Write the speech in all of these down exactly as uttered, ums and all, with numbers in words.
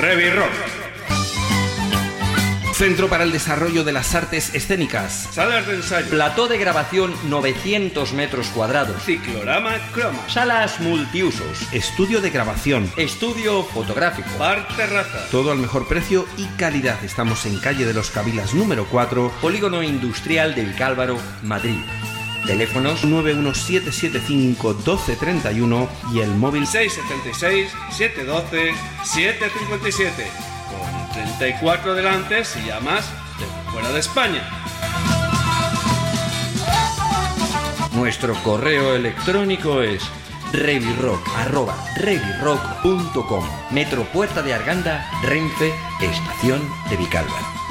Revirrock. Centro para el Desarrollo de las Artes Escénicas. Salas de ensayo. Plató de grabación novecientos metros cuadrados. Ciclorama Croma. Salas multiusos. Estudio de grabación. Estudio fotográfico. Bar terraza. Todo al mejor precio y calidad. Estamos en calle de los Cabilas número cuatro. Polígono Industrial de Vicálvaro, Madrid. Teléfonos nueve uno siete siete cinco uno dos tres uno y el móvil seis siete seis, siete uno dos, siete cinco siete. Con treinta y cuatro delante si llamas de fuera de España. Nuestro correo electrónico es revirrock arroba revirrock punto com. Metro Puerta de Arganda, Renfe, Estación de Vicálvaro.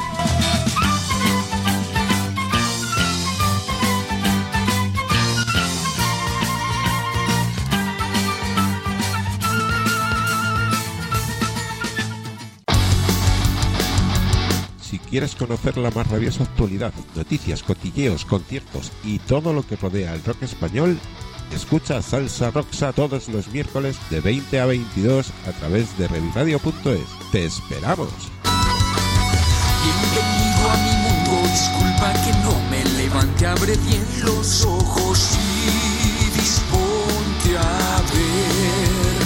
Si quieres conocer la más rabiosa actualidad, noticias, cotilleos, conciertos y todo lo que rodea al rock español, escucha Salsa Roxa todos los miércoles de veinte a veintidós a través de revirradio punto es. ¡Te esperamos! Bienvenido a mi mundo, disculpa que no me levante, abre bien los ojos y disponte a ver.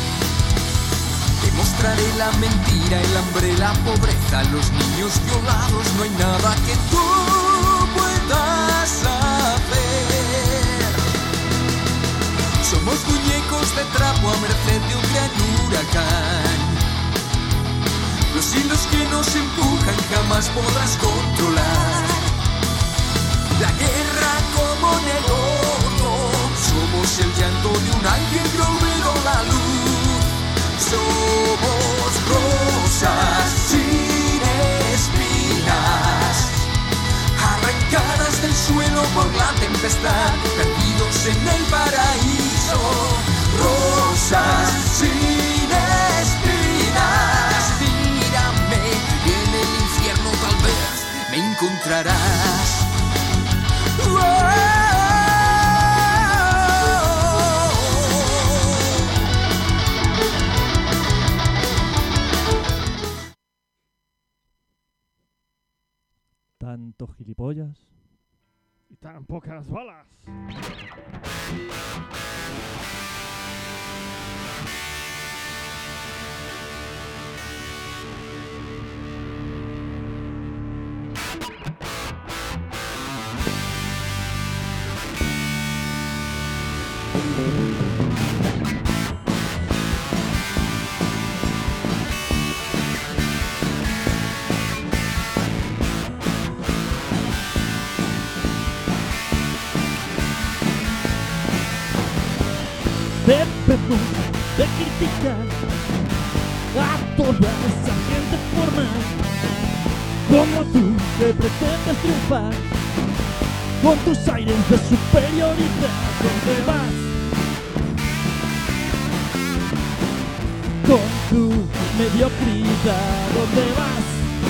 Mostraré la mentira, el hambre, la pobreza, los niños violados. No hay nada que tú puedas hacer. Somos muñecos de trapo a merced de un gran huracán. Los hilos que nos empujan jamás podrás controlar. La guerra como negocio. Somos el llanto de un ángel que olvidó la luz. Somos rosas sin espinas, arrancadas del suelo por la tempestad, perdidos en el paraíso. Rosas sin espinas, mírame y en el infierno tal vez me encontrarás. ¡Oh! Tanto gilipollas y tan pocas balas. Debemos de criticar a toda esa gente formal como tú que pretendes triunfar con tus aires de superioridad. ¿Dónde vas? Con tu mediocridad. ¿Dónde vas?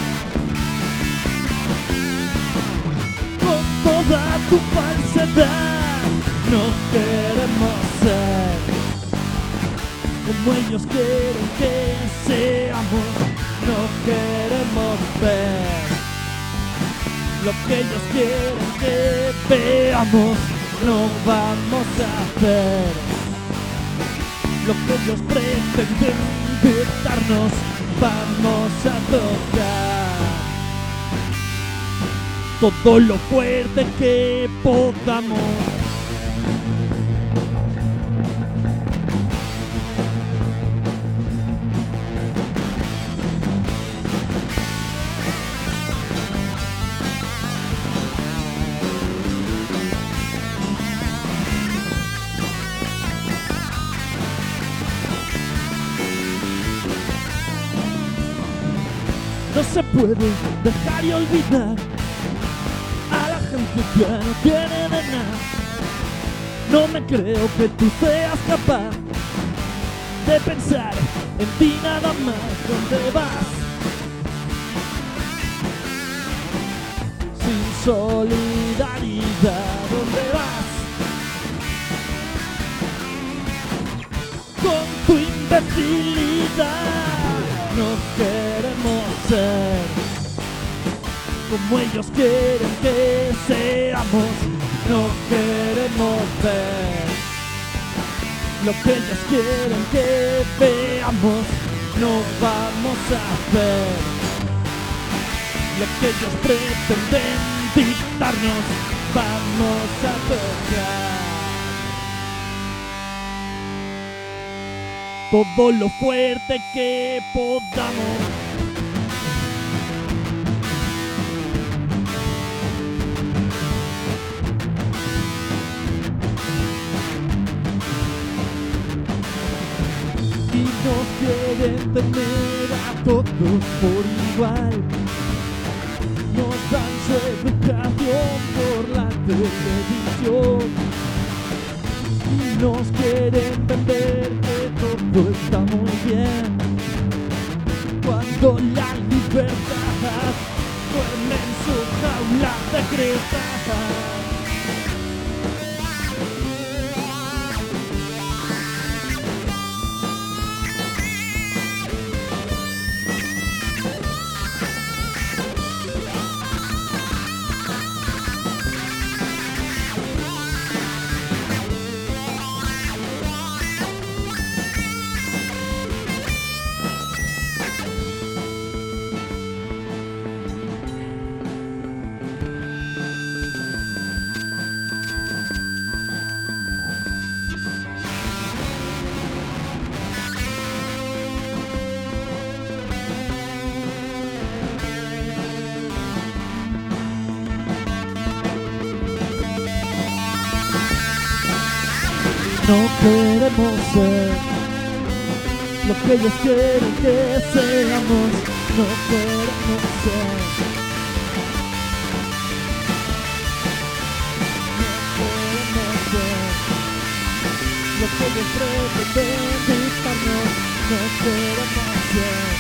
Con toda tu falsedad. No queremos ser como ellos quieren que seamos. No queremos ver lo que ellos quieren que veamos. No vamos a hacer lo que ellos pretenden dictarnos. Vamos a tocar todo lo fuerte que podamos. No se puede dejar y olvidar a la gente que ya no tiene de nada. No me creo que tú seas capaz de pensar en ti nada más. ¿Dónde vas? Sin solidaridad. ¿Dónde vas? Con tu imbecilidad. No como ellos quieren que seamos. No queremos ver lo que ellos quieren que veamos. No vamos a hacer lo que ellos pretenden dictarnos. Vamos a tocar todo lo fuerte que podamos. Y nos quieren tener a todos por igual. Nos dan su educación por la televisión y nos quieren vender que todo está muy bien, cuando la libertad duerme en su jaula de cristal. No queremos ser lo que ellos quieren que seamos. No queremos ser. No queremos ser lo que ellos pretenden dictarnos. No queremos ser.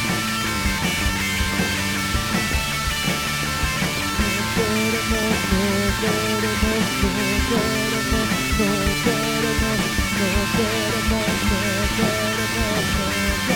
No queremos, no queremos, no queremos, no queremos. No queremos, no queremos, no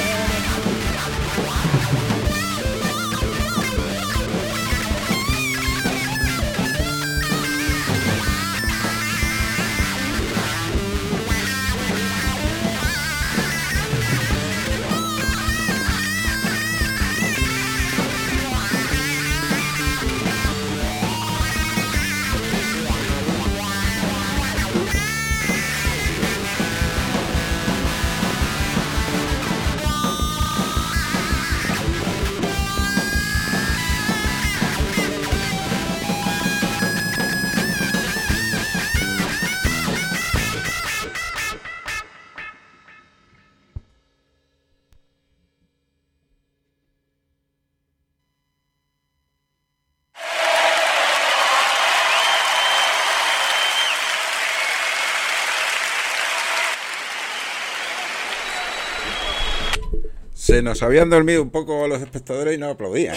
Se nos habían dormido un poco los espectadores y no aplaudían.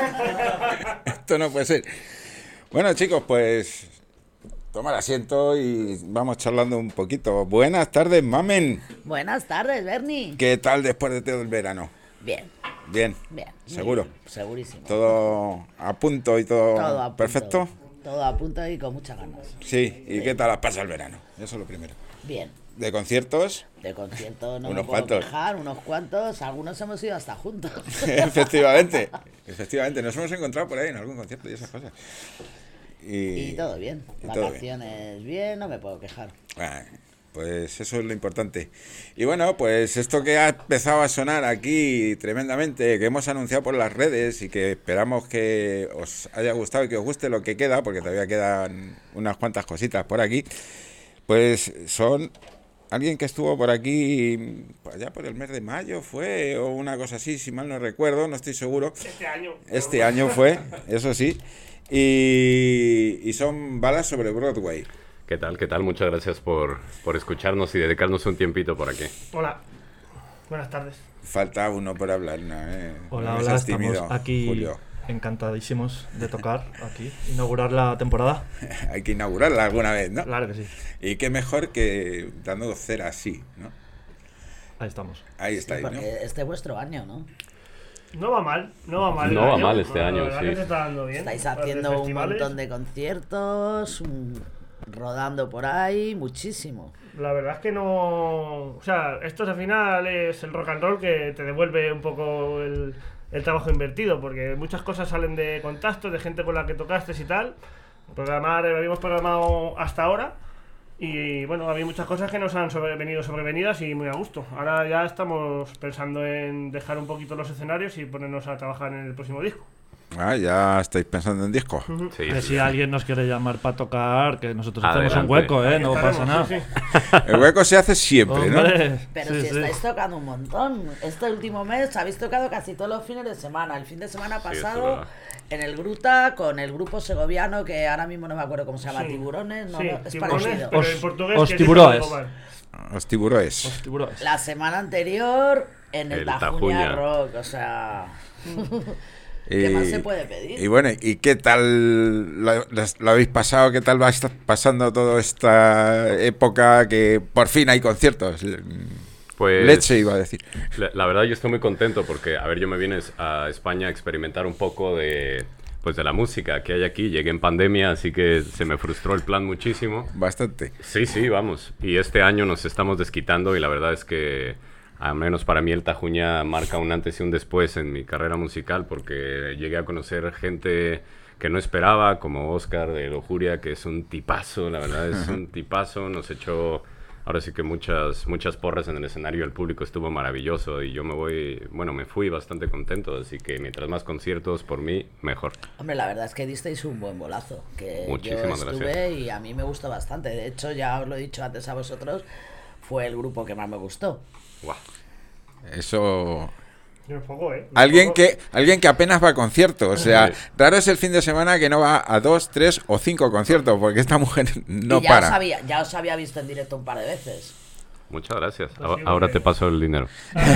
Esto no puede ser. Bueno, chicos, pues tomar asiento y vamos charlando un poquito. Buenas tardes, Mamen. Buenas tardes, Bernie. ¿Qué tal después de todo el verano? Bien. Bien. Bien. ¿Seguro? Bien, segurísimo. ¿Todo a punto y todo, todo a punto, perfecto? Todo a punto y con muchas ganas. Sí. ¿Y sí. qué tal has pasado el verano? Eso es lo primero. Bien. ¿De conciertos? De conciertos no unos me puedo cuantos. quejar, unos cuantos. Algunos hemos ido hasta juntos. Efectivamente. Efectivamente. Nos hemos encontrado por ahí en algún concierto y esas cosas. Y, y todo bien. Y todo Vacaciones bien. bien, no me puedo quejar. Ah, pues eso es lo importante. Y bueno, pues esto que ha empezado a sonar aquí tremendamente, que hemos anunciado por las redes y que esperamos que os haya gustado y que os guste lo que queda, porque todavía quedan unas cuantas cositas por aquí, pues son alguien que estuvo por aquí allá por el mes de mayo fue, o una cosa así, si mal no recuerdo, no estoy seguro. Este año. Este año fue, eso sí. Y, y son balas sobre Broadway. ¿Qué tal? ¿Qué tal? Muchas gracias por, por escucharnos y dedicarnos un tiempito por aquí. Hola. Buenas tardes. Falta uno por hablar, ¿no? Eh, hola, no hola, tímido, estamos aquí Julio. Encantadísimos de tocar aquí, inaugurar la temporada. Hay que inaugurarla alguna vez, ¿no? Claro que sí. Y qué mejor que dando cera así, ¿no? Ahí estamos. Ahí está, sí, ¿no? Este es vuestro año, ¿no? No va mal, no va mal. No el va año. mal este La año, verdad sí. que se está dando bien. Estáis Para haciendo los un festivales. montón de conciertos, un- rodando por ahí, muchísimo. La verdad es que no... O sea, esto al final es el rock and roll que te devuelve un poco el, el trabajo invertido, porque muchas cosas salen de contactos, de gente con la que tocaste y tal. Programar, eh, habíamos programado hasta ahora y bueno, había muchas cosas que nos han sobrevenido sobrevenidas y muy a gusto. Ahora ya estamos pensando en dejar un poquito los escenarios y ponernos a trabajar en el próximo disco. Ah, ya estáis pensando en disco. Sí, Que sí, si ya. alguien nos quiere llamar para tocar, que nosotros hacemos un Adelante. hueco, ¿eh? No Estaremos, pasa nada. sí, sí. El hueco se hace siempre, ¿no? Hombre, Pero sí, si sí. estáis tocando un montón. Este último mes habéis tocado casi todos los fines de semana. El fin de semana Sí, eso es pasado verdad. en el Gruta con el grupo segoviano que ahora mismo no me acuerdo cómo se llama, Sí. Tiburones, no, Sí, no, es tiburones, parecido. pero Os- en portugués os que tiburoes. dice algo mal. Los tiburones. Los tiburones. La semana anterior en el, El Tajuña, Tajuña. Rock, o sea... Y, ¿Qué más se puede pedir? Y bueno, ¿y qué tal lo, lo habéis pasado? ¿Qué tal va a estar pasando toda esta época que por fin hay conciertos? Pues, Leche iba a decir. La, la verdad yo estoy muy contento porque, a ver, yo me vine a España a experimentar un poco de, pues, de la música que hay aquí. Llegué en pandemia, así que se me frustró el plan muchísimo. Bastante. Sí, sí, vamos. Y este año nos estamos desquitando y la verdad es que, al menos para mí, el Tajuña marca un antes y un después en mi carrera musical porque llegué a conocer gente que no esperaba, como Óscar de Lujuria, que es un tipazo, la verdad es un tipazo. Nos echó, ahora sí que muchas, muchas porras en el escenario, el público estuvo maravilloso y yo me voy, bueno, me fui bastante contento, así que mientras más conciertos, por mí, mejor. Hombre, la verdad es que disteis un buen bolazo. Que Muchísimas yo estuve gracias. y a mí me gustó bastante. De hecho, ya os lo he dicho antes a vosotros, fue el grupo que más me gustó. Guau. Eso... Yo un poco, ¿eh? Un Alguien poco. que, alguien que apenas va a conciertos. O sea, Sí. raro es el fin de semana que no va a dos, tres o cinco conciertos, porque esta mujer no y ya para. Os había, ya os había visto en directo un par de veces. Muchas gracias. Pues A- sí, ahora porque- te paso el dinero.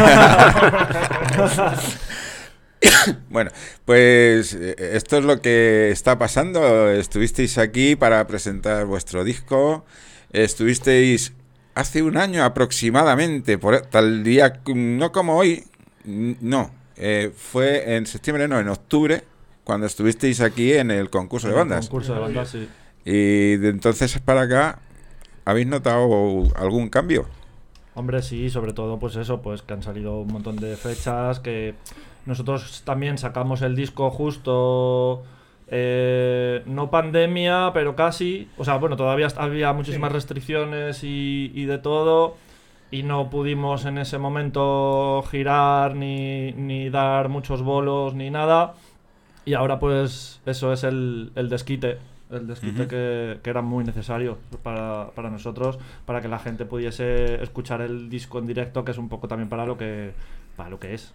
Bueno, pues eh, esto es lo que está pasando. Estuvisteis aquí para presentar vuestro disco. Estuvisteis hace un año aproximadamente, por tal día, no como hoy, n- no, eh, fue en septiembre, no, en octubre, cuando estuvisteis aquí en el concurso de bandas. Concurso de bandas, sí. Y de entonces para acá, ¿habéis notado algún cambio? Hombre, sí, sobre todo pues eso, pues que han salido un montón de fechas, que nosotros también sacamos el disco justo, eh, no pandemia, pero casi, o sea, bueno, todavía había muchísimas Sí. restricciones y, y de todo, y no pudimos en ese momento girar ni, ni dar muchos bolos ni nada, y ahora pues eso es el, el desquite. El desquite Ujú. que, que era muy necesario para, para nosotros, para que la gente pudiese escuchar el disco en directo, que es un poco también para lo que, para lo que es.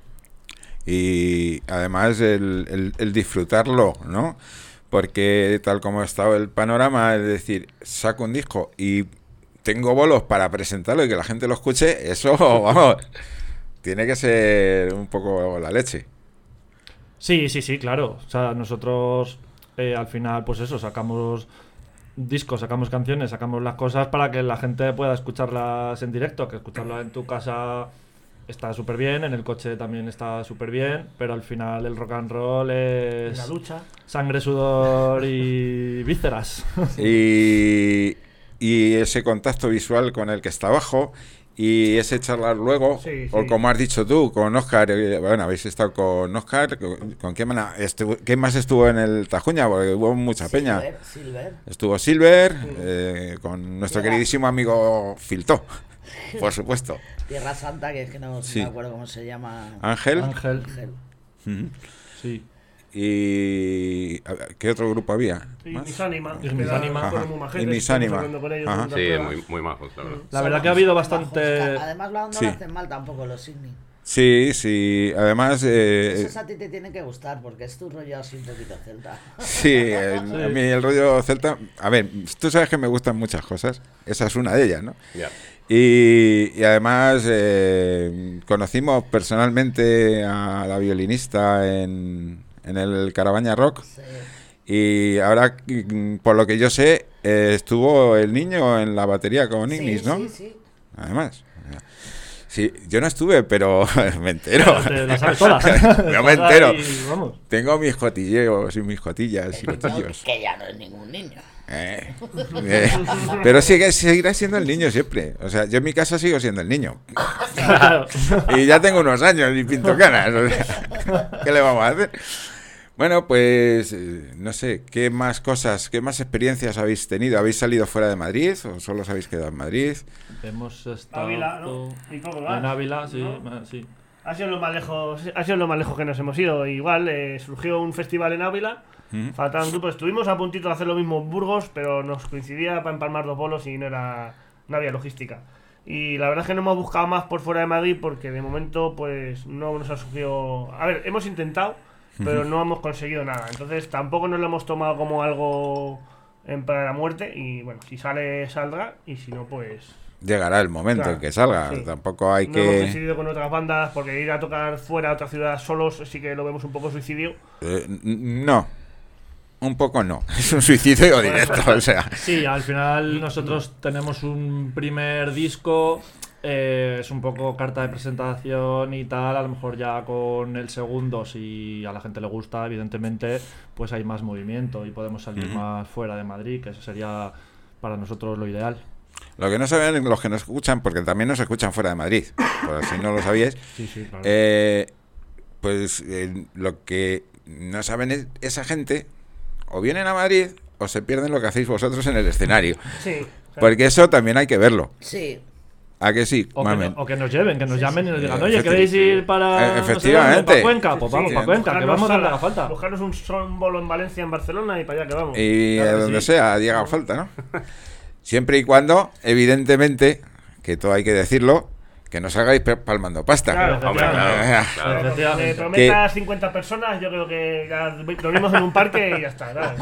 Y además el, el- el disfrutarlo, ¿no? Porque tal como ha estado el panorama, es decir, saco un disco y tengo bolos para presentarlo y que la gente lo escuche, eso, vamos, tiene que ser un poco la leche. Sí, sí, sí, claro. O sea, nosotros eh, al final, pues eso, sacamos discos, sacamos canciones, sacamos las cosas para que la gente pueda escucharlas en directo, que escucharlas en tu casa está súper bien, en el coche también está súper bien, pero al final el rock and roll En es la lucha. sangre, sudor y vísceras. Y, y ese contacto visual con el que está abajo y ese charlar luego, Sí, o sí. como has dicho tú, con Óscar, eh, bueno, habéis estado con Óscar, ¿con, con quién, mana- estuvo- quién más estuvo en el Tajuña? Porque hubo mucha peña. Silver, Silver. Estuvo Silver, eh, con nuestro Tierra. queridísimo amigo Filtó, por supuesto. Tierra Santa, que es que no Sí. me acuerdo cómo se llama. Ángel. Ángel, Ángel. Ujú. sí. Y a ver, ¿qué otro grupo había? Y ¿Más? Misánima. Y Misánima. Ajá. Muy Y majetes, Misánima. estamos hablando con ellos, Ajá. dando Sí, pruebas. muy, muy majos, la verdad. La Son verdad que ha habido bajos, bastante... que Además, no, no Sí. lo hacen mal tampoco los Signi. Sí, sí, además... eh, Esos a ti te tienen que gustar porque es tu rollo así un poquito celta. Sí, el- a mí el rollo celta... A ver, tú sabes que me gustan muchas cosas. Esa es una de ellas, ¿no? Ya. Y, y además eh, conocimos personalmente a la violinista en, en el Carabaña Rock. Sí. Y ahora, mm, por lo que yo sé, eh, estuvo el niño en la batería con Ignis, Sí, ¿no? sí, sí. Además. Sí, yo no estuve, pero me entero. Te las sabes todas. Yo me entero. Y vamos. Tengo mis cotilleos y mis cotillas y cotillos. Que ya no es ningún niño. Eh, eh, pero sigue, seguirá siendo el niño siempre. O sea, yo en mi casa sigo siendo el niño. Claro. Y ya tengo unos años y pinto canas. O sea, ¿qué le vamos a hacer? Bueno, pues eh, no sé, ¿qué más cosas, qué más experiencias habéis tenido? ¿Habéis salido fuera de Madrid o solo os habéis quedado en Madrid? Hemos estado Ávila, ¿no? Y poco más, en Ávila, sí, ¿no? sí. Ha sido lo más lejos, ha sido lo más lejos que nos hemos ido. Igual eh, surgió un festival en Ávila, ¿Mm? faltaban grupos, estuvimos a puntito de hacer lo mismo en Burgos, pero nos coincidía para empalmar dos bolos y no era, no había logística. Y la verdad es que no hemos buscado más por fuera de Madrid porque de momento pues no nos ha surgido. A ver, hemos intentado, pero no hemos conseguido nada. Entonces tampoco nos lo hemos tomado como algo en para la muerte. Y bueno, si sale, saldrá. Y si no, pues. Llegará el momento Claro, en que salga. sí. Tampoco hay No que. hemos coincidido con otras bandas porque ir a tocar fuera a otra ciudad solos sí que lo vemos un poco suicidio. Eh, n- no. Un poco no. Es un suicidio directo. O sea. Sí, al final nosotros tenemos un primer disco, eh, es un poco carta de presentación y tal, a lo mejor ya con el segundo, si a la gente le gusta, evidentemente, pues hay más movimiento y podemos salir Ujú. más fuera de Madrid, que eso sería para nosotros lo ideal. Lo que no saben los que nos escuchan, porque también nos escuchan fuera de Madrid, por si no lo sabíais, Sí, sí, claro. eh, pues eh, lo que no saben es esa gente o vienen a Madrid o se pierden lo que hacéis vosotros en el escenario. Sí. claro. Porque eso también hay que verlo. Sí. ¿A que sí? O que, Mamen? no- o que nos lleven, que nos Sí, llamen sí. y nos digan, Eh, oye, efecti- ¿queréis ir para, Eh, no sé dónde, efectivamente. para Cuenca? Pues Sí, vamos sí. para Cuenca, que Buscarnos vamos a donde sala, haga falta. Buscarnos un, son- un bolo en Valencia, en Barcelona y para allá que vamos. Y Claro a que donde sí. sea, llega falta, ¿no? Siempre y cuando, evidentemente, que todo hay que decirlo, que no salgáis pe- palmando pasta. Claro, Hombre, efectivamente. claro, Pero claro. que Efectivamente. me prometas cincuenta personas, yo creo que ya lo vimos en un parque y ya está. ¿sabes?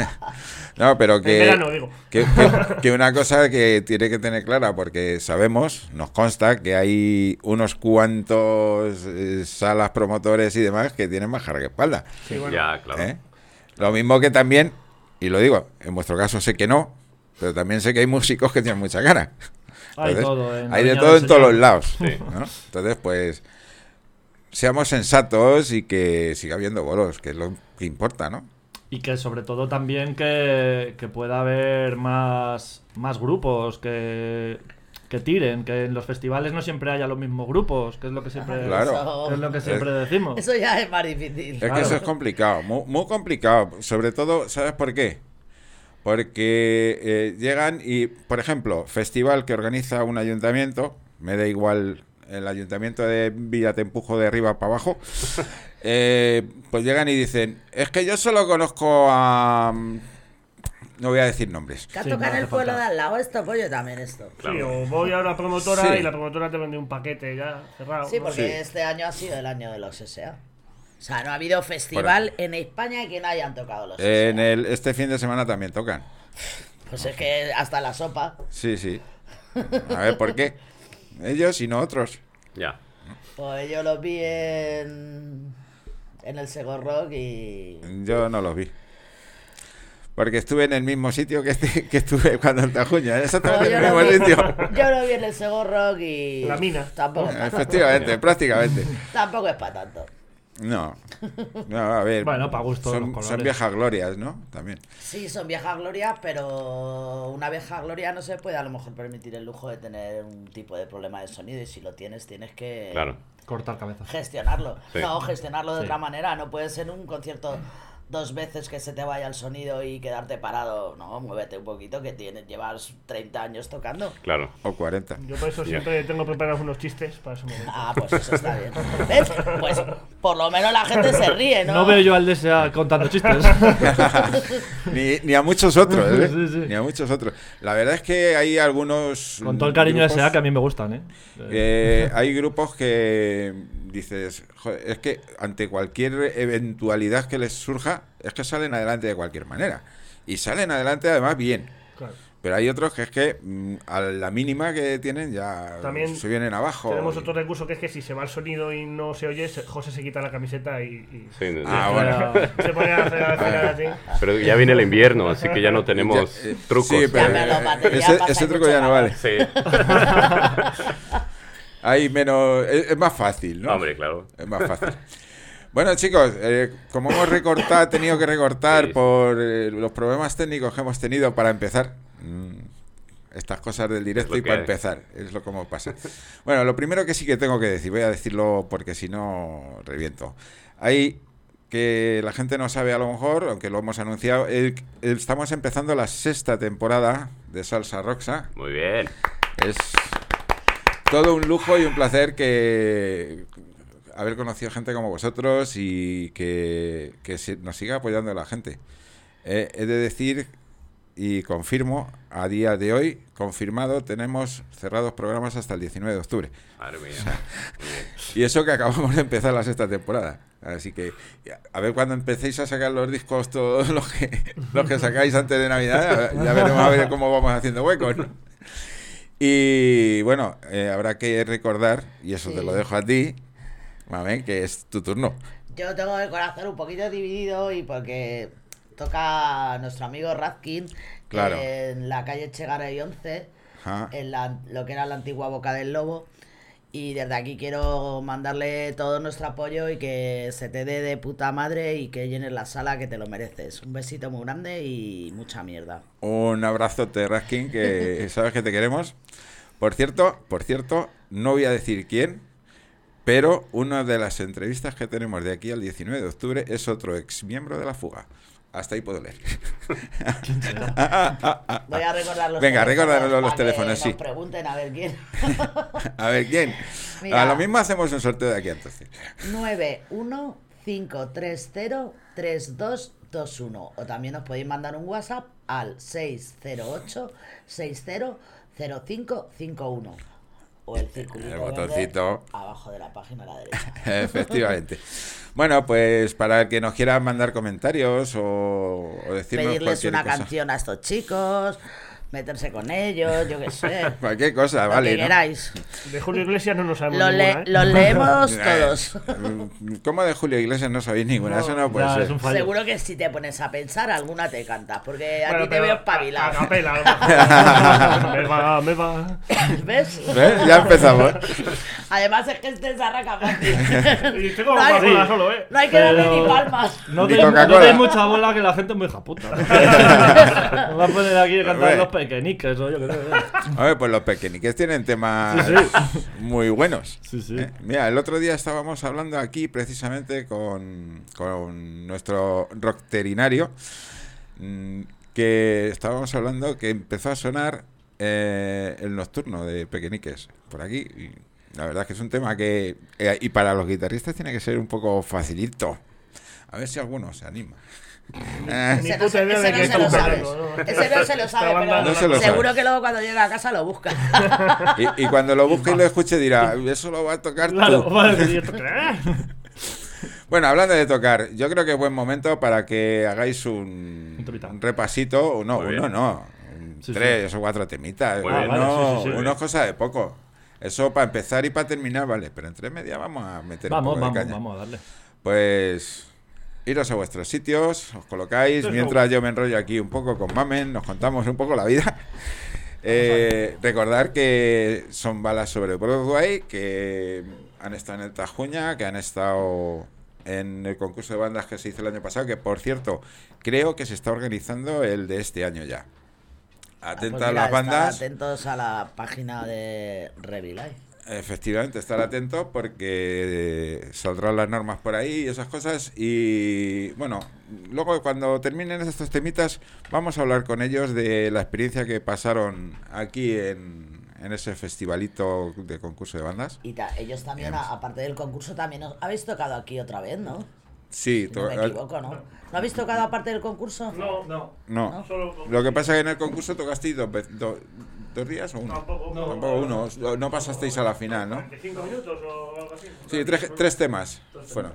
No, pero En que, verano, digo. que, que- que una cosa que tiene que tener clara, porque sabemos, nos consta que hay unos cuantos eh, salas, promotores y demás que tienen más cara que espalda. Sí, bueno. Ya, claro. ¿eh? Lo mismo que también, y lo digo, en vuestro caso sé que no, pero también sé que hay músicos que tienen mucha cara. Hay Entonces, todo, en la hay de Viña todo del en todos Señor. los lados. Sí. ¿no? Entonces, pues, seamos sensatos y que siga habiendo bolos, que es lo que importa, ¿no? Y que sobre todo también que, que pueda haber más, más grupos que, que tiren, que en los festivales no siempre haya los mismos grupos, que es lo que siempre, Claro. Eso, que es lo que siempre decimos. eso ya es más difícil. Es Claro. que eso es complicado, muy, muy complicado. Sobre todo, ¿sabes por qué? Porque eh, llegan y, por ejemplo, festival que organiza un ayuntamiento, me da igual el ayuntamiento de Villa Te Empujo de arriba para abajo, eh, pues llegan y dicen, es que yo solo conozco a... No voy a decir nombres. Que Sí, toca no en el hace pueblo falta. de al lado esto, pues yo también esto. Sí, o voy a una promotora Sí. y la promotora te vende un paquete ya cerrado. Sí, ¿no? porque Sí. este año ha sido el año de los S A. O sea, no ha habido festival en España que no hayan tocado los S A. En el, este fin de semana también tocan. Pues es que hasta la sopa. Sí, sí. A ver, ¿por qué? Ellos y no otros. Ya. Pues yo los vi en, en el Sego Rock y... Yo no los vi. Porque estuve en el mismo sitio que, este- que estuve cuando en Tajuña. Exactamente No, en yo, el lo mismo vi, sitio. yo lo vi en el Sego Rock y... La mina. Tampoco, Efectivamente, prácticamente. tampoco es para tanto. No. No, a ver. Bueno, pa' gusto, los Son, colores. son viejas glorias, ¿no? También. Sí, son viejas glorias, pero una vieja gloria no se puede a lo mejor permitir el lujo de tener un tipo de problema de sonido y si lo tienes, tienes que Claro. Cortar cabezas. gestionarlo. Sí. No, gestionarlo de Sí. otra manera. No puede ser un concierto dos veces que se te vaya el sonido y quedarte parado. No, muévete un poquito que tienes, llevas treinta años tocando. Claro. O cuarenta. Yo por eso Ya. siempre tengo preparados unos chistes para ese momento. Ah, pues eso está bien. ¿Ves? Pues por lo menos la gente se ríe, ¿no? No veo yo al D S A contando chistes. ni, ni a muchos otros, ¿eh? Sí, sí. Ni a muchos otros. La verdad es que hay algunos. Con todo el cariño de grupos- S A que a mí me gustan, ¿eh? Eh, hay grupos que dices, joder, es que ante cualquier eventualidad que les surja, es que salen adelante de cualquier manera. Y salen adelante además bien. Claro. Pero hay otros que es que mm, a la mínima que tienen ya También se vienen abajo. Tenemos Y- otro recurso que es que si se va el sonido y no se oye, se- José se quita la camiseta y, y Sí, sí. Ah, bueno. se pone a hacer a hacer así. Pero ya viene el invierno, así que ya no tenemos Ya, eh, trucos. sí, pero Ya me lo eh, maté, ya ese, pasa ese mucho truco ya no calor. vale. Sí. hay menos... Es, es más fácil, ¿no? Hombre, claro. Es más fácil. Bueno, chicos, eh, como hemos recortado, tenido que recortar sí, por eh, los problemas técnicos que hemos tenido para empezar... Mmm, estas cosas del directo y para hay. empezar, es lo como pasa. Bueno, lo primero que sí que tengo que decir, voy a decirlo porque si no reviento. Hay que la gente no sabe a lo mejor, aunque lo hemos anunciado, el, el, estamos empezando la sexta temporada de Salsa Roxa. Muy bien. Es todo un lujo y un placer que haber conocido gente como vosotros y que, que se, nos siga apoyando la gente. Eh, he de decir... Y confirmo, a día de hoy, confirmado, tenemos cerrados programas hasta el diecinueve de octubre. Madre mía. O sea, y eso que acabamos de empezar la sexta temporada. Así que, a ver cuando empecéis a sacar los discos, todos los que, los que sacáis antes de Navidad, ya veremos a ver cómo vamos haciendo huecos, ¿no? Y bueno, eh, habrá que recordar, y eso sí. te lo dejo a ti, Mamen, que es tu turno. Yo tengo el corazón un poquito dividido y porque... Toca nuestro amigo Radkin claro. en la calle Chegaray once, Ajá. en la, lo que era la antigua Boca del Lobo. Y desde aquí quiero mandarle todo nuestro apoyo y que se te dé de puta madre y que llenes la sala, que te lo mereces. Un besito muy grande y mucha mierda. Un abrazote, Radkin, que sabes que te queremos. Por cierto, por cierto, no voy a decir quién, pero una de las entrevistas que tenemos de aquí al diecinueve de octubre es otro ex miembro de La Fuga. Hasta ahí puedo leer. Voy a recordar los Venga, recordar los, los teléfonos, sí. Nos pregunten a ver quién. A ver quién. Mira, a lo mismo hacemos un sorteo de aquí entonces. nueve uno cinco tres cero tres dos dos uno. O también os podéis mandar un WhatsApp al seis cero ocho seis cero cero cinco cinco uno. O el circulito el botoncito abajo de la página a la derecha. Efectivamente. Bueno, pues para el que nos quiera mandar comentarios o, o decirnos pedirles una cosa. canción a estos chicos, meterse con ellos, yo qué sé. Cualquier cosa, lo vale. que queráis. ¿No? De Julio Iglesias no nos sabemos lo ninguna, le, ¿eh? Los leemos todos. ¿Cómo de Julio Iglesias no sabéis ninguna? No, Eso no puede ya, ser. Es un fallo. Seguro que si te pones a pensar, alguna te cantas, porque a Bueno, ti te veo espabilado. A capela, a lo mejor. me va, me va. ¿Ves? ¿Ves? Ya empezamos. Además es que este es arranca fácil. Y tengo No hay- Coca-Cola solo, ¿eh? No hay que darle Pero- ni palmas. No Ni deis Coca-Cola. no deis mucha bola, que la gente es muy hija puta. No va a poner aquí a cantar Hombre. los pequeñiques o yo qué sé. A ver, pues los pequeñiques tienen temas Sí, muy buenos. Sí, sí. ¿eh? Mira, el otro día estábamos hablando aquí precisamente con, con nuestro rockterinario, mm, que estábamos hablando que empezó a sonar eh, el nocturno de Pequeñiques por aquí. Y la verdad es que es un tema que... eh, y para los guitarristas tiene que ser un poco facilito. A ver si alguno se anima. Eh, Ni Ese no, puta se, idea ese de no qué se lo estamos sabe. hablando, ¿no? Ese no se lo sabe, Esta pero banda no se lo seguro sabe. que luego cuando llega a casa lo busca. y, y cuando lo busque y lo escuche dirá, eso lo va a tocar Claro, tú. va a decir, ¿esto qué es? Bueno, hablando de tocar, yo creo que es buen momento para que hagáis un, Un temita. un repasito, o no, Muy uno bien. no, un Sí, tres o cuatro temitas, Muy uno, bien. Vale, sí, sí, sí. uno es cosa de poco. Eso para empezar y para terminar, vale, pero entre media vamos a meter Vamos, un poco de vamos, caña. vamos a darle. Pues iros a vuestros sitios, os colocáis, Eso. mientras yo me enrollo aquí un poco con Mamen, nos contamos un poco la vida. Eh, recordar que son balas sobre Broadway, que han estado en el Tajuña, que han estado en el concurso de bandas que se hizo el año pasado, que por cierto, creo que se está organizando el de este año ya. Atentas Pues a mira, las estar bandas. atentos a la página de Revilay. Efectivamente, estar atentos porque saldrán las normas por ahí y esas cosas. Y bueno, luego cuando terminen estos temitas, vamos a hablar con ellos de la experiencia que pasaron aquí en, en ese festivalito de concurso de bandas. Y ta- ellos también, Bien. a- aparte del concurso, también os- habéis tocado aquí otra vez, ¿no? Sí, Si no me to- equivoco, ¿no? ¿No habéis tocado aparte del concurso? No, no. no. Solo- Lo que pasa es que en el concurso tocasteis dos, ve- do- dos días o uno. Tampoco, no. Tampoco uno. No, no pasasteis a la final, ¿no? ¿veinticinco minutos o algo así? Sí, tres, tres temas fueron.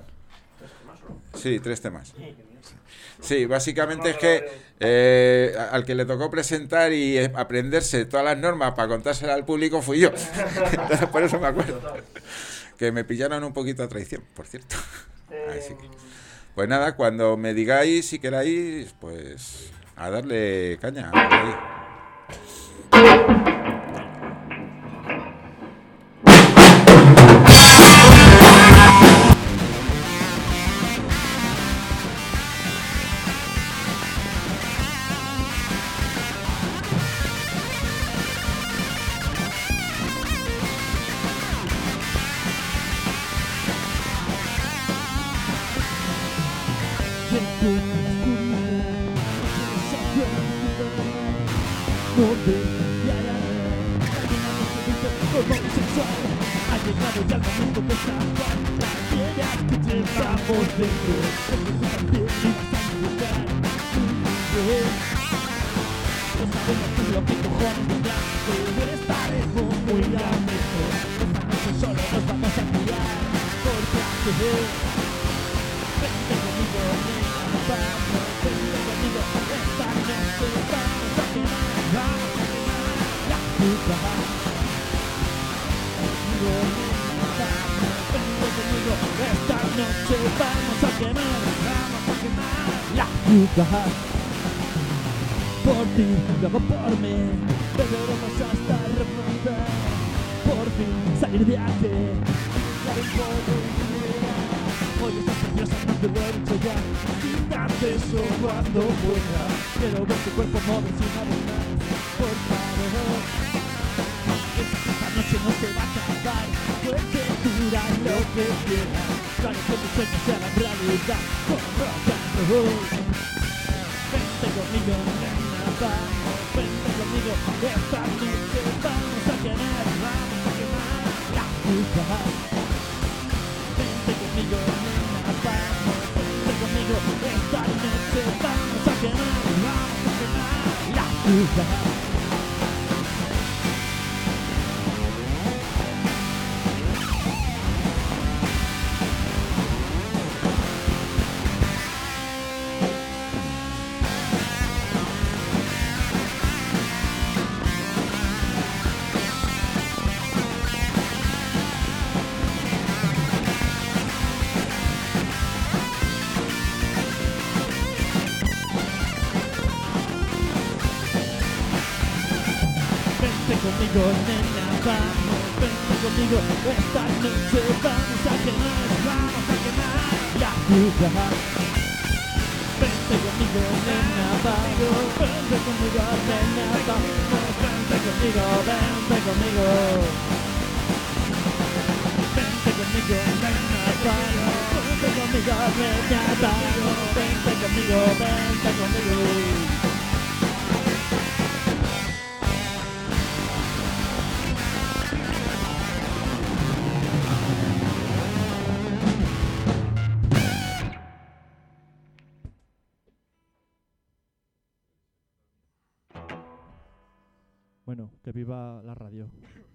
Sí, tres temas. Sí, básicamente es que eh, al que le tocó presentar y eh, aprenderse todas las normas para contárselas al público fui yo. Entonces, por eso me acuerdo. Que me pillaron un poquito a traición, por cierto. Así que, pues nada, cuando me digáis si queráis, pues a darle caña. A darle ahí. Por ti, luego por mí, beberemos hasta remontar. Por fin salir de aquí, dar un poco de idea. Hoy estás nerviosa, no te lo he dicho ya. Quítate eso cuando pueda. Quiero ver tu cuerpo mover sin abonar. Por favor, esta noche no se va a acabar. Puede durar lo que quiera. Claro que tus sueños se harán realidad. Con rock and roll. Vente conmigo, nena, vamos, vente conmigo, esta noche vamos a quemar, vamos a quemar la ciudad. Vente conmigo, nena, vamos, vente conmigo, esta noche vamos a quemar, vamos a quemar la ciudad. Conmigo, nena, vamos, vente conmigo, esta noche vamos a quemar, vamos a quemar la ciudad. Vente conmigo, nena, vamos, vente conmigo, nena, vamos, vente conmigo, vente conmigo. Vente conmigo, nena, vamos, vente conmigo, nena, vamos, vente conmigo, vente conmigo. Bueno, que viva la radio.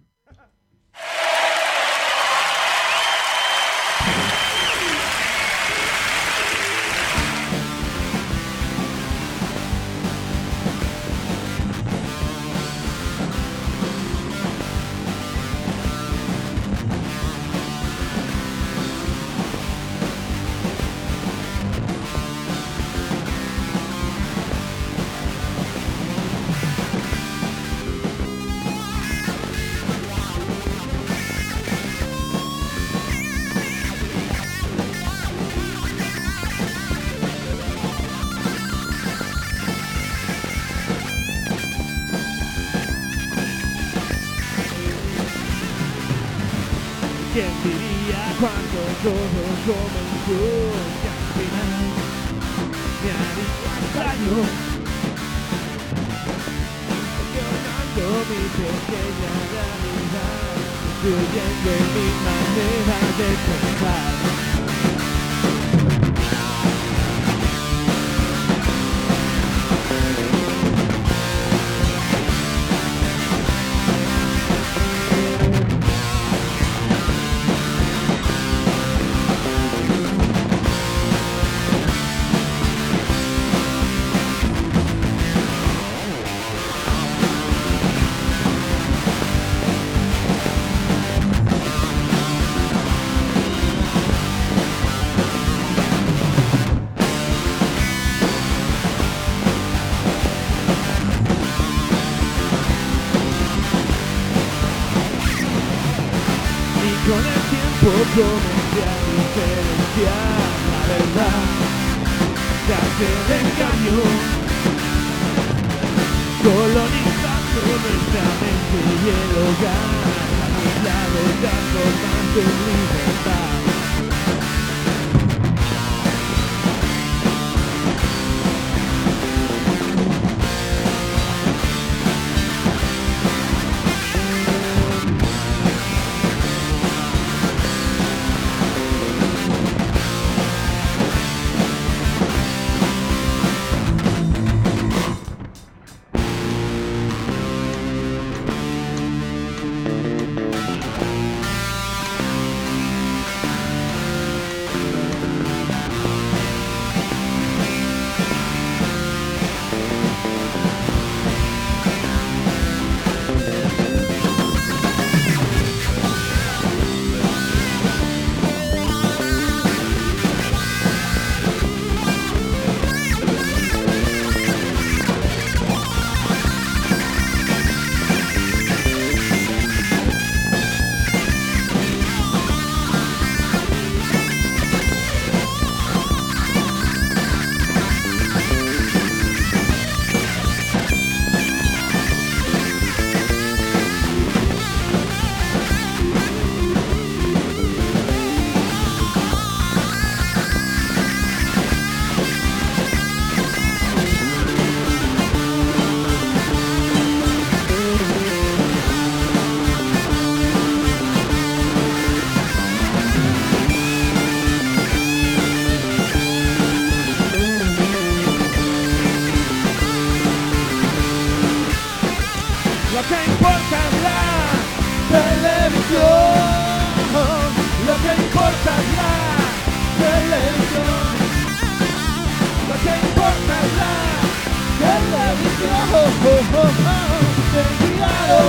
¿Quién diría cuando todo comenzó que al final me haría daño? Llorando mi pequeña realidad, fluyendo en mi manera de pensar. Con el tiempo comencé a diferenciar la verdad de aquel engaño, colonizando nuestra mente y el hogar, a mis lados dando más de libertad. televisión. Lo que importa es la televisión. Lo que importa es la televisión. Ten cuidado.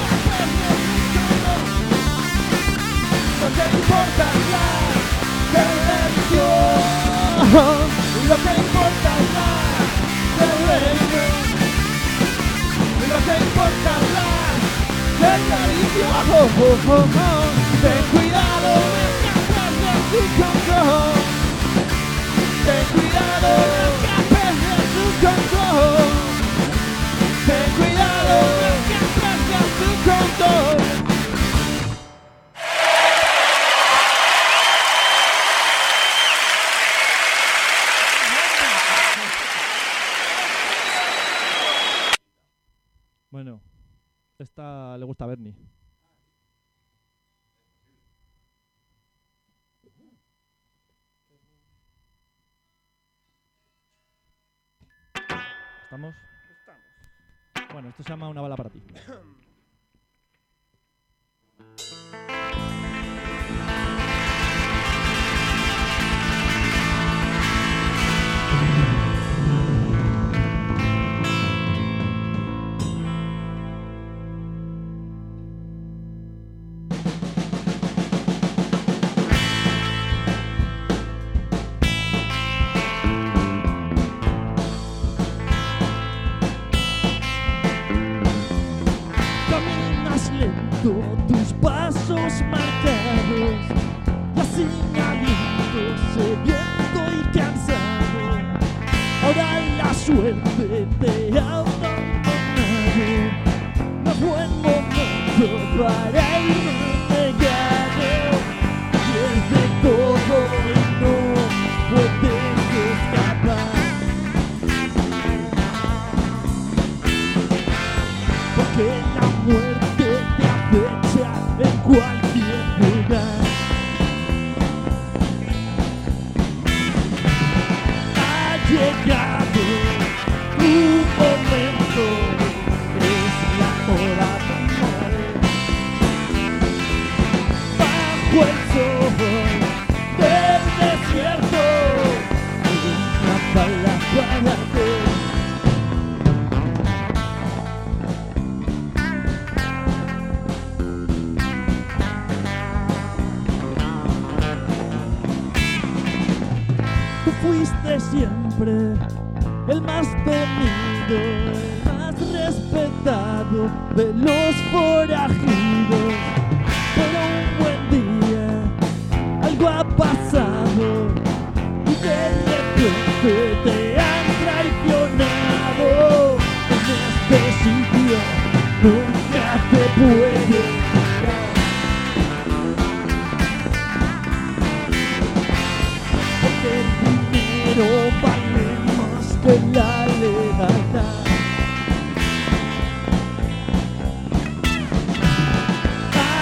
Lo que importa es la televisión. Lo que importa es la televisión. Lo que importa es la televisión. Ten cuidado, no escapes de su control. Ten cuidado, no escapes de su control. Ten cuidado, no escapes de su control. Bueno, esta le gusta a Bernie. ¿Estamos? Estamos. Bueno, esto se llama Una bala para ti. Tus pasos marcados, ya sin aliento, sediento y cansado. Ahora la suerte te ha abandonado. No es buen momento para el renegado. Pierde todo y no puedes escapar. Porque la muerte fecha en cualquier lugar. Ha llegado un momento, es la hora de morir. Bajo el sol del desierto, una bala para ti. Fuiste siempre el más temido, el más respetado de los forajidos. Pero un buen día algo ha pasado y de repente te han traicionado. En este sitio nunca te puedes quedar. Porque el dinero vale más que la lealtad. Ha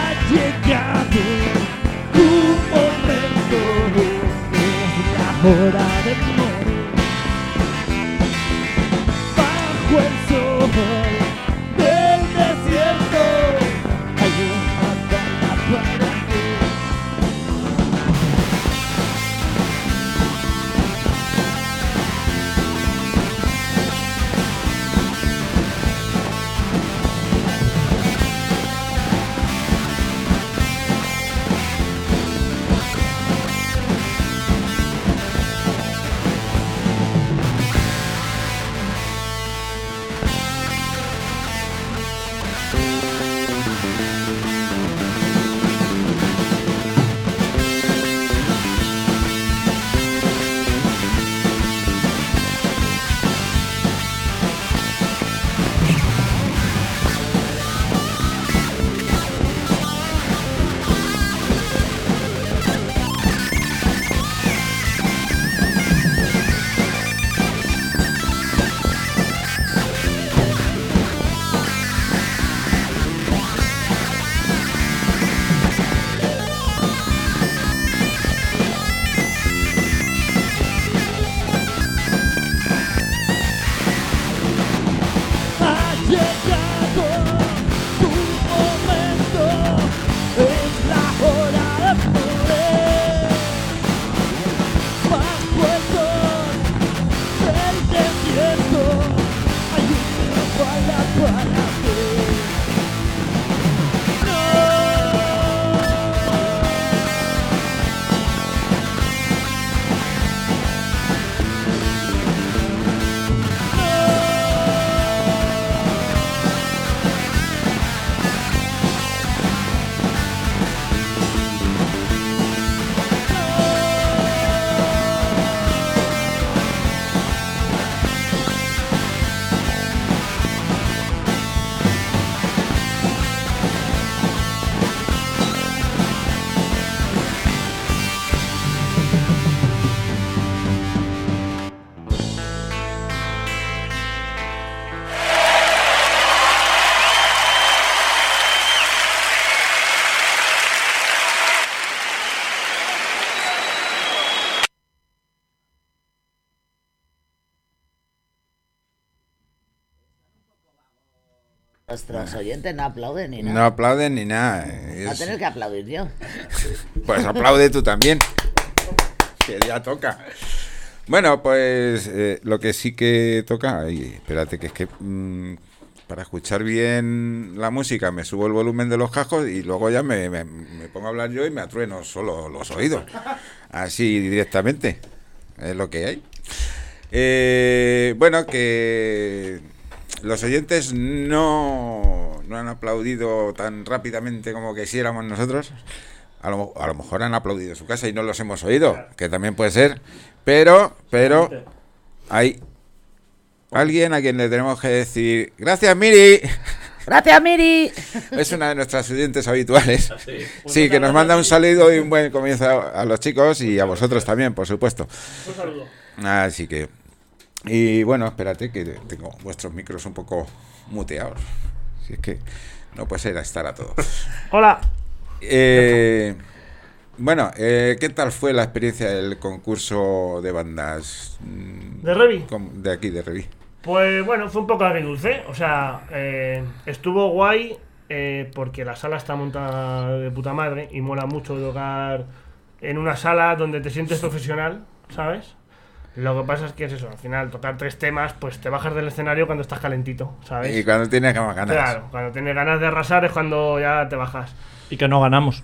nuestros oyentes no aplauden ni nada. No aplauden ni nada. Va a Es- tener que aplaudir yo. Pues aplaude tú también. Que ya toca. Bueno, pues eh, lo que sí que toca. Ay, espérate, que es que mm, para escuchar bien la música me subo el volumen de los cascos y luego ya me, me- me pongo a hablar yo y me atrueno solo los oídos. Así directamente. Es lo que hay. Eh, bueno, que los oyentes no, no han aplaudido tan rápidamente como quisiéramos nosotros. A lo, a lo mejor han aplaudido en su casa y no los hemos oído, que también puede ser. Pero, pero, hay alguien a quien le tenemos que decir, gracias Miri. Gracias Miri. Es una de nuestras oyentes habituales. Sí, que nos manda un saludo y un buen comienzo a, a los chicos y a vosotros también, por supuesto. Un saludo. Así que, y bueno, espérate que tengo vuestros micros un poco muteados. Si es que no puede ser estar a todo. Hola. Eh, bueno, eh, ¿qué tal fue la experiencia del concurso de bandas mm, ¿De Revi? com- de aquí, de Revi? Pues bueno, fue un poco agridulce. O sea, eh, estuvo guay eh, porque la sala está montada de puta madre y mola mucho tocar en una sala donde te sientes profesional, ¿sabes? Lo que pasa es que es eso, al final tocar tres temas, pues te bajas del escenario cuando estás calentito, ¿sabes? Y cuando tienes ganas. Claro, cuando tienes ganas de arrasar es cuando ya te bajas. Y que no ganamos.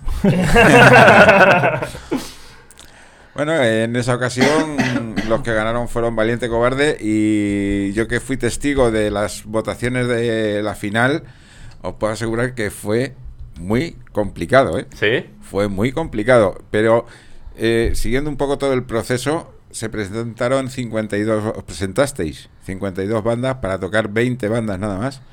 Bueno, en esa ocasión los que ganaron fueron Valiente Cobarde y yo que fui testigo de las votaciones de la final, os puedo asegurar que fue muy complicado, ¿eh? ¿Sí? Fue muy complicado, pero eh, siguiendo un poco todo el proceso, se presentaron cincuenta y dos, os presentasteis cincuenta y dos bandas para tocar veinte bandas nada más.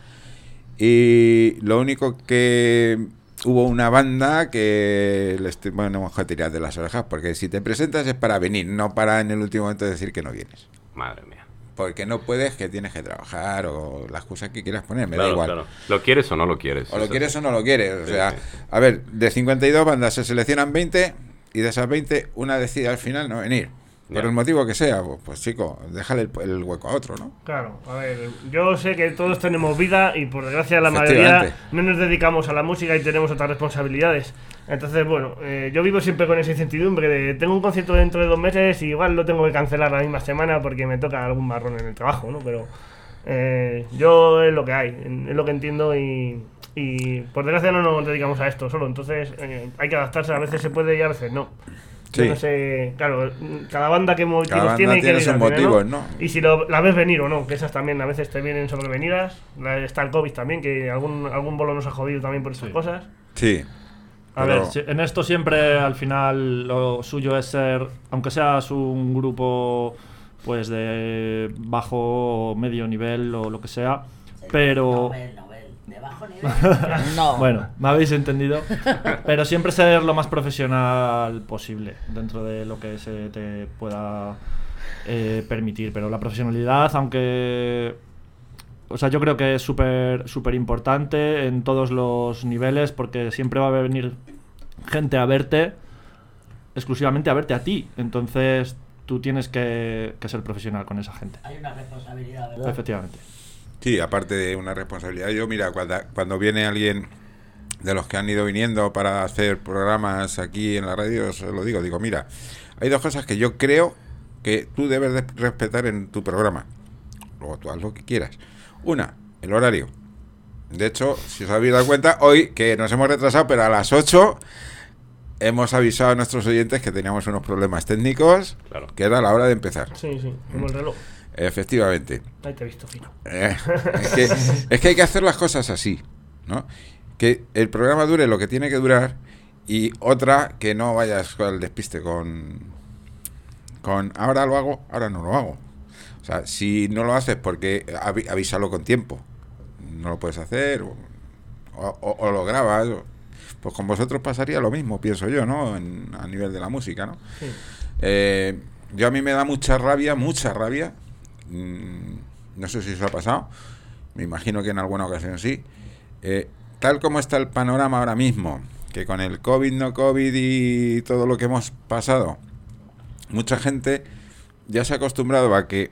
Y lo único que hubo una banda que les te- bueno, vamos a tirar de las orejas, porque si te presentas es para venir, no para en el último momento decir que no vienes. Madre mía. Porque no puedes, que tienes que trabajar o las cosas que quieras poner, me Claro, da igual. claro. ¿Lo quieres o no lo quieres? O lo Eso- quieres o no lo quieres. O Sí, sea, sí. a ver, de cincuenta y dos bandas se seleccionan veinte y de esas veinte una decide al final no venir. Por Ya. el motivo que sea, pues, pues chico, déjale el, el hueco a otro, ¿no? Claro, a ver, yo sé que todos tenemos vida y por desgracia la mayoría Efectivamente. no nos dedicamos a la música y tenemos otras responsabilidades. Entonces, bueno, eh, yo vivo siempre con esa incertidumbre de tengo un concierto dentro de dos meses y igual lo tengo que cancelar la misma semana porque me toca algún marrón en el trabajo, ¿no? Pero eh, yo es lo que hay, es lo que entiendo y, y por desgracia no nos dedicamos a esto solo. Entonces eh, hay que adaptarse, a veces se puede y a veces no. Yo Sí. no sé, claro, cada banda que motivos Cada banda tiene, y qué tiene sus vida tiene, motivos, ¿no? Y si lo, la ves venir o no, que esas también a veces te vienen sobrevenidas. La- Está el COVID también, que algún, algún bolo nos ha jodido también por estas Sí. cosas. Sí. A Pero- ver, si- en esto siempre al final lo suyo es ser, aunque seas un grupo pues de bajo o medio nivel o lo que sea, pero Nobel, Nobel. ¿De bajo nivel? No. bueno, me habéis entendido, pero siempre ser lo más profesional posible dentro de lo que se te pueda eh, permitir, pero la profesionalidad, aunque o sea, yo creo que es súper súper importante en todos los niveles porque siempre va a venir gente a verte, exclusivamente a verte a ti. Entonces tú tienes que, que ser profesional con esa gente. Hay una responsabilidad, ¿verdad? Efectivamente. Sí, aparte de una responsabilidad. Yo, mira, cuando, cuando viene alguien de los que han ido viniendo para hacer programas aquí en la radio, se lo digo, digo, mira, hay dos cosas que yo creo que tú debes de respetar en tu programa. Luego tú haz lo que quieras. Una, el horario. De hecho, si os habéis dado cuenta, hoy que nos hemos retrasado, pero a las ocho hemos avisado a nuestros oyentes que teníamos unos problemas técnicos, Claro. que era la hora de empezar. Sí, sí, como el reloj. Efectivamente. Ahí te he visto fino. Eh, es, que, es que hay que hacer las cosas así, ¿no? Que el programa dure lo que tiene que durar y otra que no vayas con el despiste con, con ahora lo hago, ahora no lo hago. O sea, si no lo haces porque avi- avísalo con tiempo, no lo puedes hacer o, o- o lo grabas, o- pues con vosotros pasaría lo mismo, pienso yo, ¿no? En- a nivel de la música, ¿no? Sí. Eh, yo a mí me da mucha rabia, mucha rabia. Mm, no sé si os ha pasado. Me imagino que en alguna ocasión sí. Eh, tal como está el panorama ahora mismo, que con el COVID, no COVID y todo lo que hemos pasado, mucha gente ya se ha acostumbrado a que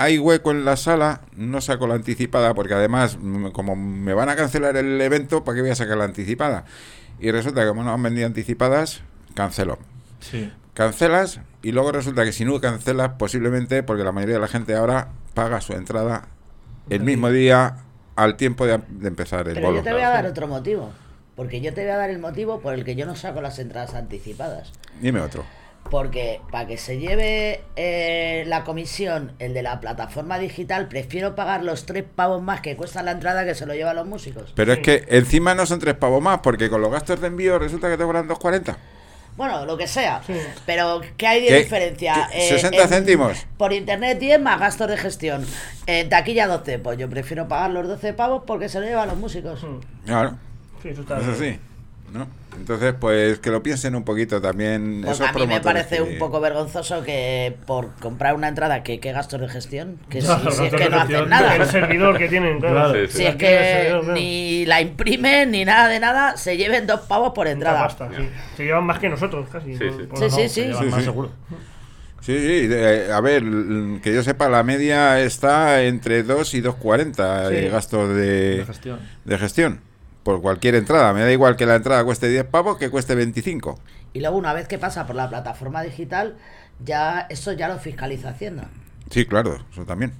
hay hueco en la sala, no saco la anticipada, porque además, como me van a cancelar el evento, ¿para qué voy a sacar la anticipada? Y resulta que como no han vendido anticipadas, cancelo. Sí. Cancelas y luego resulta que si no cancelas, posiblemente, porque la mayoría de la gente ahora paga su entrada el mismo día al tiempo de, de empezar el Pero bolo. yo te voy a dar otro motivo. Porque yo te voy a dar el motivo por el que yo no saco las entradas anticipadas. Dime otro. Porque para que se lleve eh, la comisión, el de la plataforma digital, prefiero pagar los tres pavos más que cuesta la entrada que se lo llevan los músicos. Pero sí. Es que encima no son tres pavos más, porque con los gastos de envío resulta que te cobran dos cuarenta. Bueno, lo que sea. Sí. Pero ¿qué hay de ¿Qué? diferencia? ¿Qué? ¿sesenta en, céntimos? Por internet diez más gastos de gestión. En taquilla doce. Pues yo prefiero pagar los doce pavos porque se lo llevan los músicos. Claro. Sí, eso está Eso bien. sí. ¿No? Entonces, pues que lo piensen un poquito también. Pues esos a mí me parece que... un poco vergonzoso que por comprar una entrada, que qué gastos de gestión, que No, si, los si es gastos que de no gestión, hacen nada. el servidor que tienen, claro. Claro. Sí, sí. Si es Aquí el que servidor, claro. ni la imprimen ni nada de nada, se lleven dos pavos por Mucha entrada. pasta, sí. Se llevan más que nosotros, casi. Sí, por- sí. por- Sí, no, sí, se sí. llevan Sí, más sí. seguro. Sí, sí, de- a ver, que yo sepa, la media está entre dos y dos cuarenta Sí. de gastos de, De gestión. de gestión. Por cualquier entrada. Me da igual que la entrada cueste diez pavos que cueste veinticinco. Y luego una vez que pasa por la plataforma digital, ya eso ya lo fiscaliza Hacienda. Sí, claro, eso también.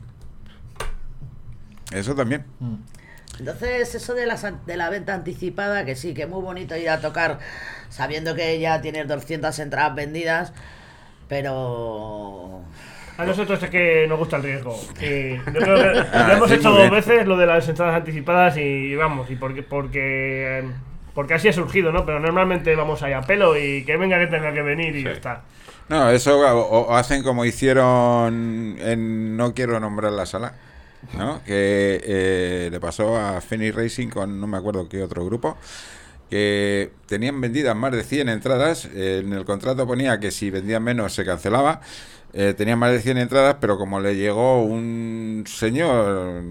Eso también. Entonces, eso de la, san- de la venta anticipada, que sí, que es muy bonito ir a tocar sabiendo que ya tienes doscientas entradas vendidas, pero... A nosotros es que nos gusta el riesgo. Y yo creo que Ah, lo hemos sí, hecho muy dos bien. veces, lo de las entradas anticipadas, y vamos, y porque porque eh, porque así ha surgido, ¿no? Pero normalmente vamos ahí a pelo y que venga que tenga que venir y Sí. ya está. No, eso o, o hacen como hicieron en No Quiero Nombrar la Sala, ¿no? Que eh, le pasó a Phoenix Racing con no me acuerdo qué otro grupo, que tenían vendidas más de cien entradas. Eh, en el contrato ponía que si vendían menos se cancelaba. Eh, tenían más de cien entradas, pero como le llegó un señor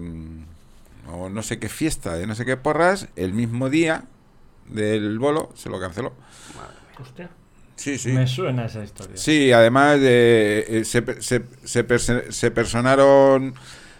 o no sé qué fiesta de no sé qué porras, el mismo día del bolo se lo canceló. Hostia. Sí, sí. Me suena esa historia. Sí, además de, eh, se, se, se, perse- se personaron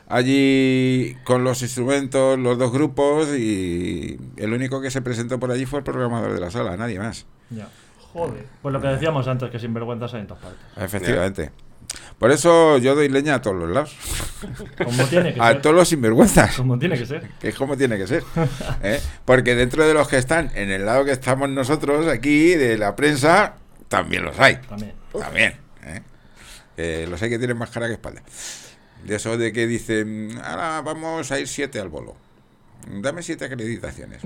allí con los instrumentos los dos grupos y el único que se presentó por allí fue el programador de la sala, nadie más. Ya. Joder. Pues lo que decíamos antes, que sinvergüenzas hay en todas partes. Efectivamente. Por eso yo doy leña a todos los lados. Como tiene que A ser. todos los sinvergüenzas. Como tiene que ser. Que es como tiene que ser. ¿eh? Porque dentro de los que están en el lado que estamos nosotros aquí, de la prensa, también los hay. También. También. ¿eh? Que los hay que tienen más cara que espalda. De eso de que dicen, ahora vamos a ir siete al bolo. Dame siete acreditaciones.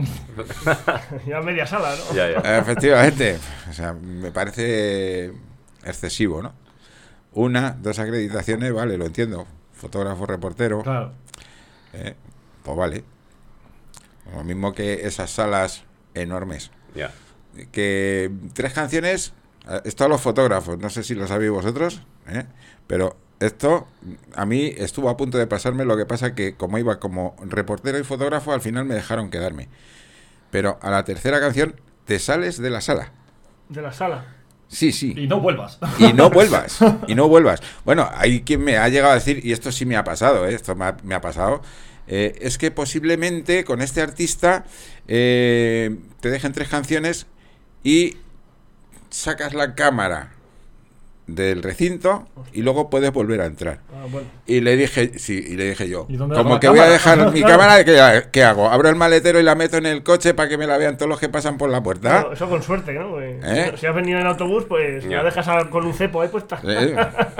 Ya media sala, ¿no? Ya, ya. Efectivamente. O sea, me parece excesivo, ¿no? Una, dos acreditaciones, vale, lo entiendo. Fotógrafo, reportero. Claro. eh, pues vale. Lo mismo que esas salas enormes. Ya. Que tres canciones, eh, esto a los fotógrafos, no sé si lo sabéis vosotros, ¿eh? Pero esto a mí estuvo a punto de pasarme, lo que pasa que como iba como reportero y fotógrafo, al final me dejaron quedarme. Pero a la tercera canción te sales de la sala. De la sala. Sí, sí. Y no vuelvas. Y no vuelvas, y no vuelvas. Bueno, hay quien me ha llegado a decir, y esto sí me ha pasado, ¿eh? esto me ha, me ha pasado, eh, es que posiblemente con este artista eh, te dejen tres canciones y sacas la cámara del recinto y luego puedes volver a entrar. Ah, bueno. Y le dije, sí, y le dije yo, ¿Y dónde dejo como la que voy a cámara? dejar mi Claro. cámara, ¿qué, qué hago? ¿Abro el maletero y la meto en el coche para que me la vean todos los que pasan por la puerta? Claro, eso con suerte, ¿no? Porque ¿Eh? Si has venido en autobús, pues Ya. la dejas a- con un cepo ahí puesta. Eh,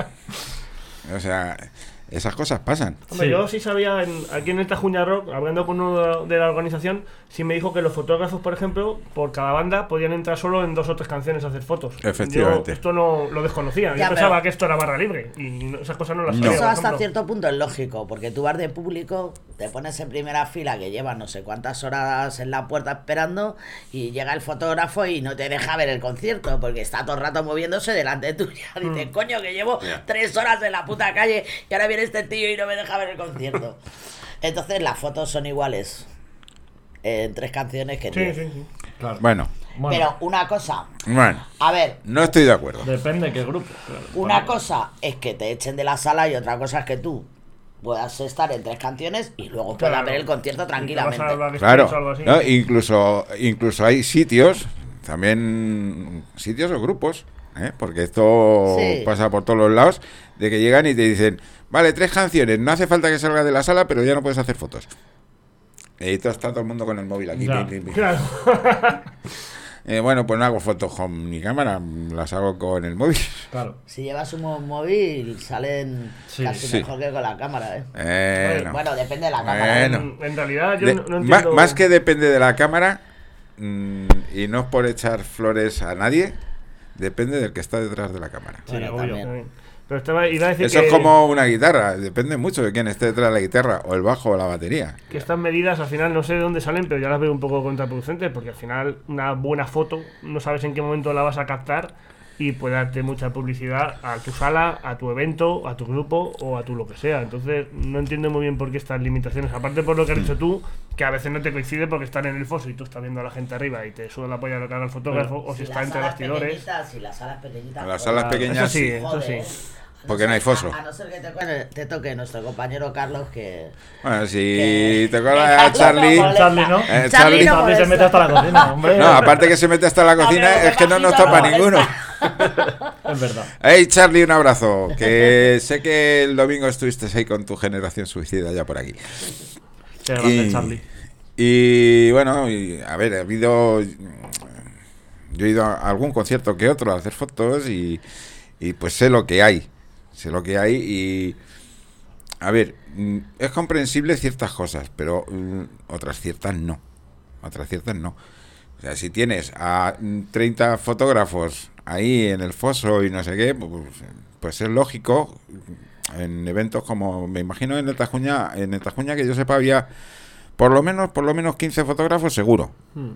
O sea, esas cosas pasan. Hombre, Sí. yo sí sabía, en- aquí en el Tajuña Rock, hablando con uno de la organización, sí me dijo que los fotógrafos, por ejemplo, por cada banda, podían entrar solo en dos o tres canciones a hacer fotos. Efectivamente. Yo esto no lo desconocía. Ya, yo pensaba pero- que esto era barra libre y no- esas cosas no las No. sabía. Eso por hasta ejemplo. cierto punto es lógico, porque tú vas de público, te pones en primera fila que llevas no sé cuántas horas en la puerta esperando y llega el fotógrafo y no te deja ver el concierto porque está todo el rato moviéndose delante tuya. Dices, coño, que llevo Ya. tres horas en la puta calle y ahora viene este tío y no me deja ver el concierto. Entonces las fotos son iguales en tres canciones que en Sí, diez. sí, sí. Claro. Bueno, Bueno, Pero una cosa, bueno, a ver, no estoy de acuerdo. depende de qué grupo. Claro. una cosa es que te echen de la sala y otra cosa es que tú puedas estar en tres canciones y luego puedas Claro. ver el concierto tranquilamente. Claro, ¿no? incluso, incluso hay sitios, también sitios o grupos, ¿eh? Porque esto Sí. pasa por todos los lados, de que llegan y te dicen, vale, tres canciones, no hace falta que salgas de la sala, pero ya no puedes hacer fotos. Y todo, está todo el mundo con el móvil aquí. Ya, pim, pim, pim. claro. Eh, bueno, pues no hago fotos con mi cámara, las hago con el móvil. Claro. Si llevas un mo- móvil salen Sí. casi Sí. mejor que con la cámara, ¿eh? Eh, no. Bueno, depende de la cámara. ¿eh? Bueno. En, en realidad yo De- no, no ma- entiendo... más que depende de la cámara, mm, y no es por echar flores a nadie, depende del que está detrás de la cámara. Sí, Bueno, obvio. también. también. Pero estaba, iba a decir Eso que, es como una guitarra, depende mucho de quién esté detrás de la guitarra, o el bajo o la batería. que estas medidas al final no sé de dónde salen, pero ya las veo un poco contraproducentes, porque al final una buena foto no sabes en qué momento la vas a captar y puede darte mucha publicidad a tu sala, a tu evento, a tu grupo o a tu lo que sea. Entonces no entiendo muy bien por qué estas limitaciones, aparte por lo que has dicho tú, que a veces no te coincide porque están en el foso y tú estás viendo a la gente arriba y te suda la polla lo que haga el fotógrafo, o si, Si está las entre salas bastidores. pequeñitas, Si las salas pequeñitas. En las joder. salas pequeñas Eso sí, sí, eso Joder, sí. a porque no hay foso. A, a no ser que te, toque- te toque nuestro compañero Carlos, que. Bueno, si que- te que acuerdas a Carlos Charlie... no molesta. Charlie, ¿no? Eh, Charlie Charlie- no Charlie se molesta. mete hasta la cocina, hombre. No, aparte que se mete hasta la cocina, También es que no nos bajito, topa no ninguno. Es verdad. Hey Charlie, un abrazo. Que sé que el domingo estuviste ahí con tu generación suicida ya por aquí. Qué grande, Charlie. y bueno, y, a ver, ha habido... Yo he ido a algún concierto que otro a hacer fotos y, y pues sé lo que hay. Sé lo que hay y... A ver, mm, es comprensible ciertas cosas, pero mm, otras ciertas no. Otras ciertas no. O sea, si tienes a mm, treinta fotógrafos ahí en el foso y no sé qué, pues, pues es lógico. En eventos como, me imagino en el Tajuña, en el Tajuña que yo sepa había por lo menos, por lo menos quince fotógrafos seguro. Hmm.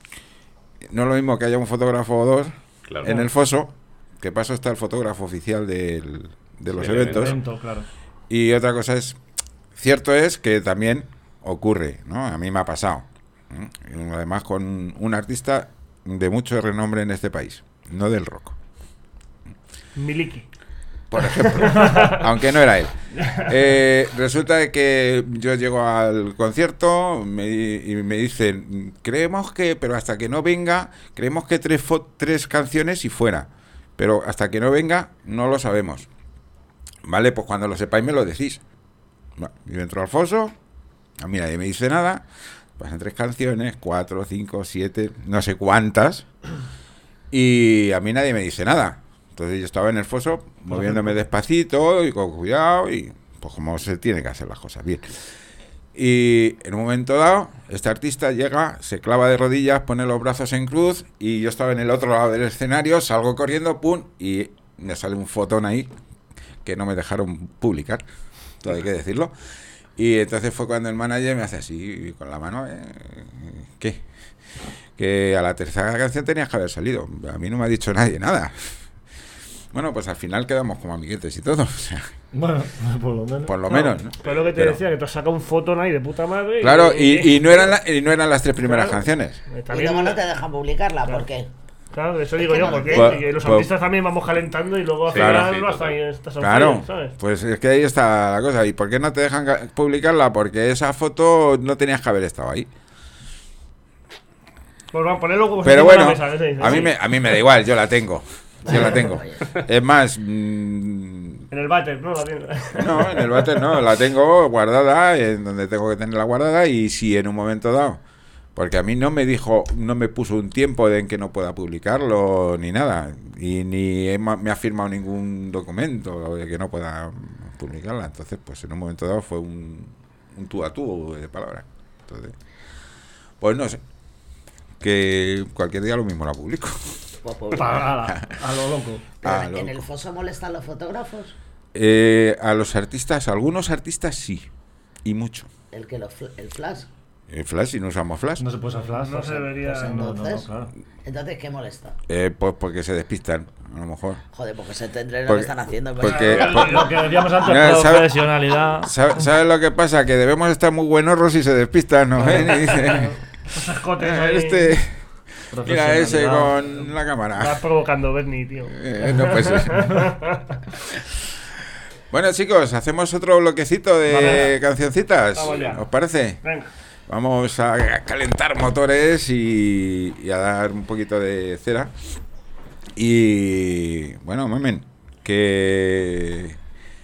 No es lo mismo que haya un fotógrafo o dos Claro. en el foso, que paso está el fotógrafo oficial del, de los Sí, el eventos. Evento, claro. Y otra cosa es, cierto es que también ocurre, ¿no? A mí me ha pasado. ¿eh? Además con un artista de mucho renombre en este país, no del rock, Miliki. por ejemplo, aunque no era él. Eh, resulta de que yo llego al concierto me, y me dicen, creemos que, pero hasta que no venga, creemos que tres, fo- tres canciones y fuera, pero hasta que no venga no lo sabemos. Vale, pues cuando lo sepáis me lo decís. Bueno, yo entro al foso, a mí nadie me dice nada, pasan tres canciones, cuatro, cinco, siete, no sé cuántas, y a mí nadie me dice nada. Entonces yo estaba en el foso moviéndome despacito y con cuidado y pues como se tiene que hacer las cosas bien. Y en un momento dado, este artista llega, se clava de rodillas, pone los brazos en cruz y yo estaba en el otro lado del escenario, salgo corriendo, pum, y me sale un fotón ahí que no me dejaron publicar, todo hay que decirlo. Y entonces fue cuando el manager me hace así con la mano, eh, ¿qué? Que a la tercera canción tenías que haber salido. A mí no me ha dicho nadie nada. Bueno, pues al final quedamos como amiguetes y todo. O sea, Bueno, por lo menos. por lo Claro, menos, ¿no? Pero lo que te Pero- decía, que te has sacado un fotón ahí de puta madre. Claro, y, y no eran la- y no eran las tres primeras Claro. canciones. Y También, luego no te dejan publicarla, Claro. ¿por qué? Claro, de eso Es digo que yo, no lo porque entiendo. que los Pues- artistas también vamos calentando y luego al Sí, final claro, sí, no hasta ahí total. estás on Claro, fire, ¿sabes? pues es que ahí está la cosa. ¿Y por qué no te dejan ca- publicarla? Porque esa foto no tenías que haber estado ahí. Pues van a ponerlo como Pero encima de bueno, la mesa, ¿eh? Sí, a mí sí. me a mí me da igual, yo la tengo. Yo la tengo. Es más, mm, En el váter, ¿no? La tienda. no, en el váter no, la tengo guardada en donde tengo que tenerla guardada y si en un momento dado, porque a mí no me dijo, no me puso un tiempo de en que no pueda publicarlo ni nada y ni he ma- me ha firmado ningún documento de que no pueda publicarla, entonces pues en un momento dado fue un, un tú a tú de palabras. Entonces, pues no sé, que cualquier día lo mismo la publico. Pues publica. Pa- a, la- a lo loco. Pero Ah, ¿En loco. el foso molestan los fotógrafos? Eh, a los artistas, a algunos artistas sí, y mucho. El que los fl- el flash. El flash, si no usamos flash. No se puede usar flash. No se debería. Pues No, no, no, entonces, claro. entonces ¿qué molesta? Eh, pues porque se despistan, a lo mejor. Joder, porque se tendrán lo Porque- que están haciendo. pues, porque- claro. por- Lo que decíamos antes, No, ¿sabe- profesionalidad. ¿Sabe- ¿Sabes lo que pasa? Que debemos estar muy buenorros y se despistan, ¿no? ven y dicen, Esos escotes "Ah, ahí. este, mira ese Profesionalidad. con la Estás cámara. provocando Bernie, tío. Eh, no, pues, Bueno, chicos, hacemos otro bloquecito de Vale. cancioncitas. Vamos ya. ¿Os parece? Venga. Vamos a calentar motores y, y a dar un poquito de cera. Y bueno, mamen, ¿qué,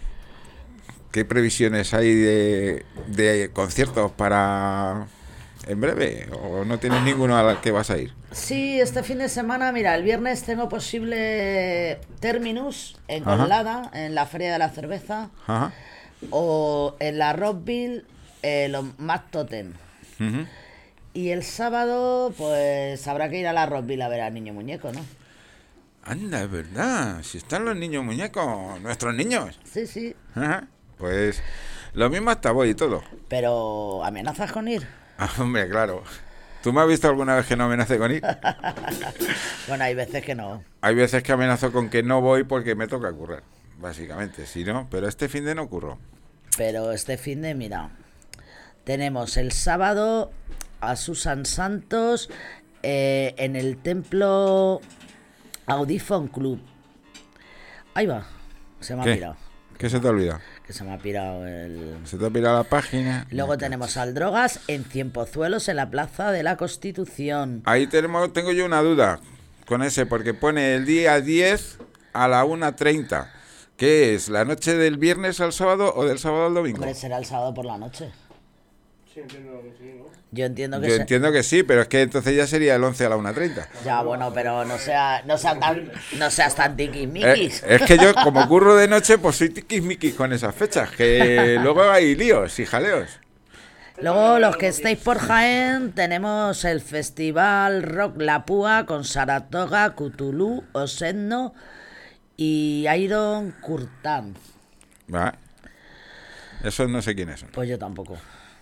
qué previsiones hay de, de conciertos para en breve? ¿O no tienes ninguno al que vas a ir? Sí, este fin de semana, mira, el viernes tengo posible Terminus en Ajá. Colada, en la Feria de la Cerveza, Ajá. o en la Rockville, eh, los Mad Totem. Ujú. Y el sábado, pues habrá que ir a la Rockville a ver al Niño Muñeco, ¿no? Anda, es verdad. Si están los niños muñecos, nuestros niños. Sí, sí. Ajá. Pues lo mismo hasta voy y todo. Pero, ¿amenazas con ir? Ah, hombre, claro. ¿Tú me has visto alguna vez que no amenace con ir? Bueno, hay veces que no. Hay veces que amenazo con que no voy porque me toca currar, básicamente. Si no, pero este fin de no curro. Pero este fin de, mira, tenemos el sábado a Susan Santos eh, en el templo Audifon Club. Ahí va, se me ha ¿Qué? pirado. ¿Qué se te olvida? Que se me ha pirado el... Se te ha pirado la página. Luego tenemos al Drogas en Cienpozuelos en la Plaza de la Constitución. Ahí tenemos, tengo yo una duda con ese, porque pone el día diez a la una treinta. ¿Qué es? ¿La noche del viernes al sábado o del sábado al domingo? Hombre, será el sábado por la noche. Sí, entiendo que sí, ¿no? Yo entiendo que Yo se- entiendo que sí, pero es que entonces ya sería el once a la una treinta. Ya, bueno, pero no sea, no sea tan, no seas tan Eh, tiquismiquis. es que yo, como curro de noche, pues soy tiquismiquis con esas fechas, que luego hay líos y jaleos. Luego, los que estéis por Jaén, tenemos el Festival Rock La Púa con Saratoga, Cthulhu, Osedno y Iron Curtain. Va. Esos no sé quiénes son. Pues yo tampoco.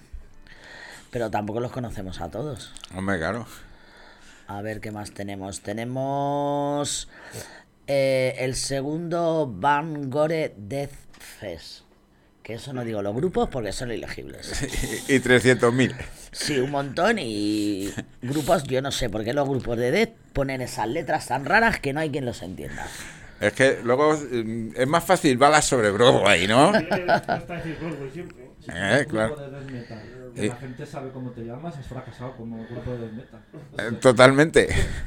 Pero tampoco los conocemos a todos. Hombre, claro. A ver qué más tenemos. Tenemos eh, el segundo Van Gore Death Fest. Que eso no digo los grupos porque son ilegibles. Y trescientos mil. Sí, un montón. Y grupos, yo no sé por qué los grupos de Death ponen esas letras tan raras que no hay quien los entienda. Es que luego mm, es más fácil balas sobre Broadway, ¿no? Está decir Broadway siempre. Eh, claro. Grupo de death metal. Que Sí. la gente sabe cómo te llamas, has fracasado como grupo de death metal. Eh, Totalmente.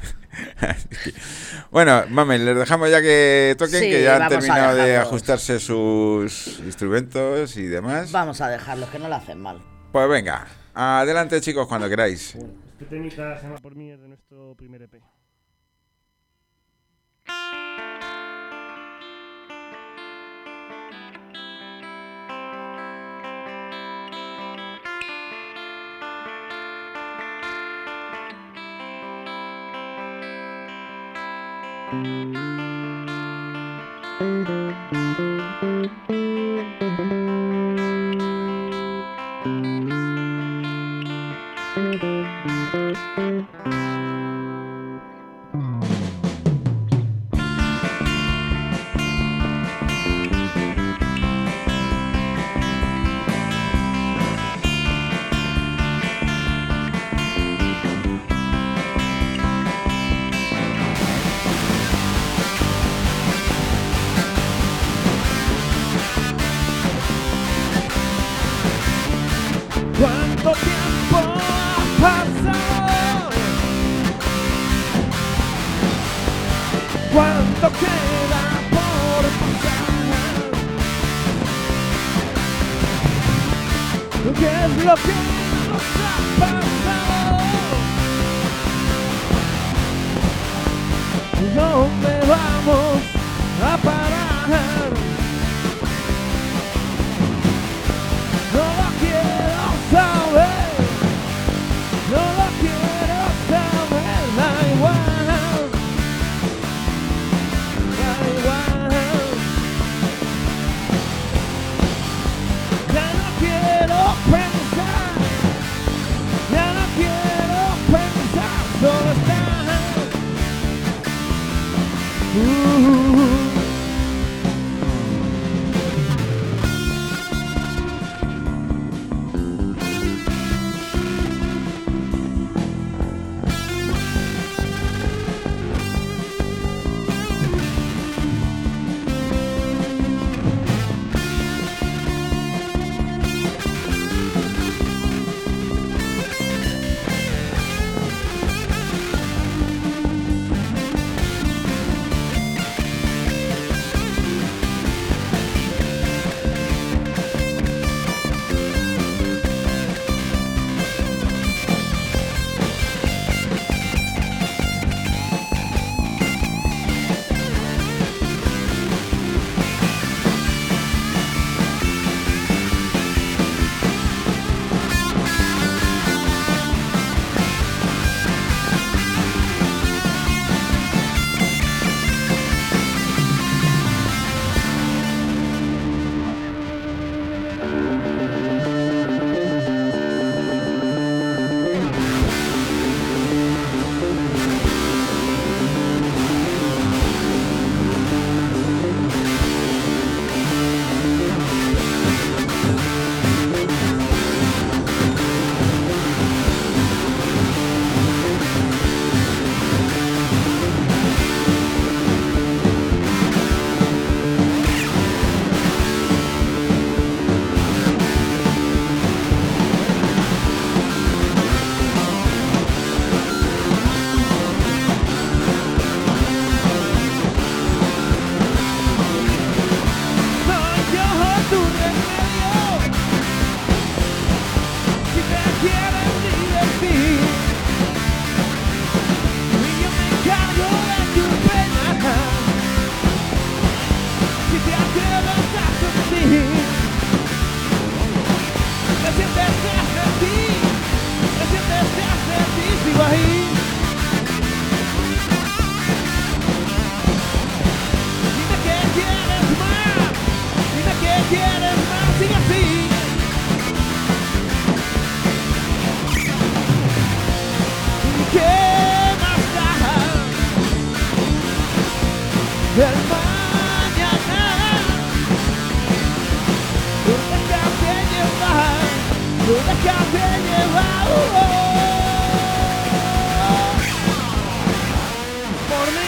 Bueno, mami, les dejamos ya que toquen, Sí, que ya han vamos a terminado de dejarlos. ajustarse sus instrumentos y demás. Vamos a dejarlos, que no lo hacen mal. Pues venga, adelante chicos cuando queráis. Este temita se llama Por mí, es de nuestro primer E P. ¿Cuánto tiempo ha pasado? ¿Cuánto queda por pasar? ¿Qué es lo que nos ha pasado? ¿Dónde vamos a parar? No lo quiero saber, no lo quiero saber, da igual, da igual. Ya no quiero pensar, ya no quiero pensar, solo estar. Uh. el mañana. No déjate llevar, no déjate llevar oh, por mí.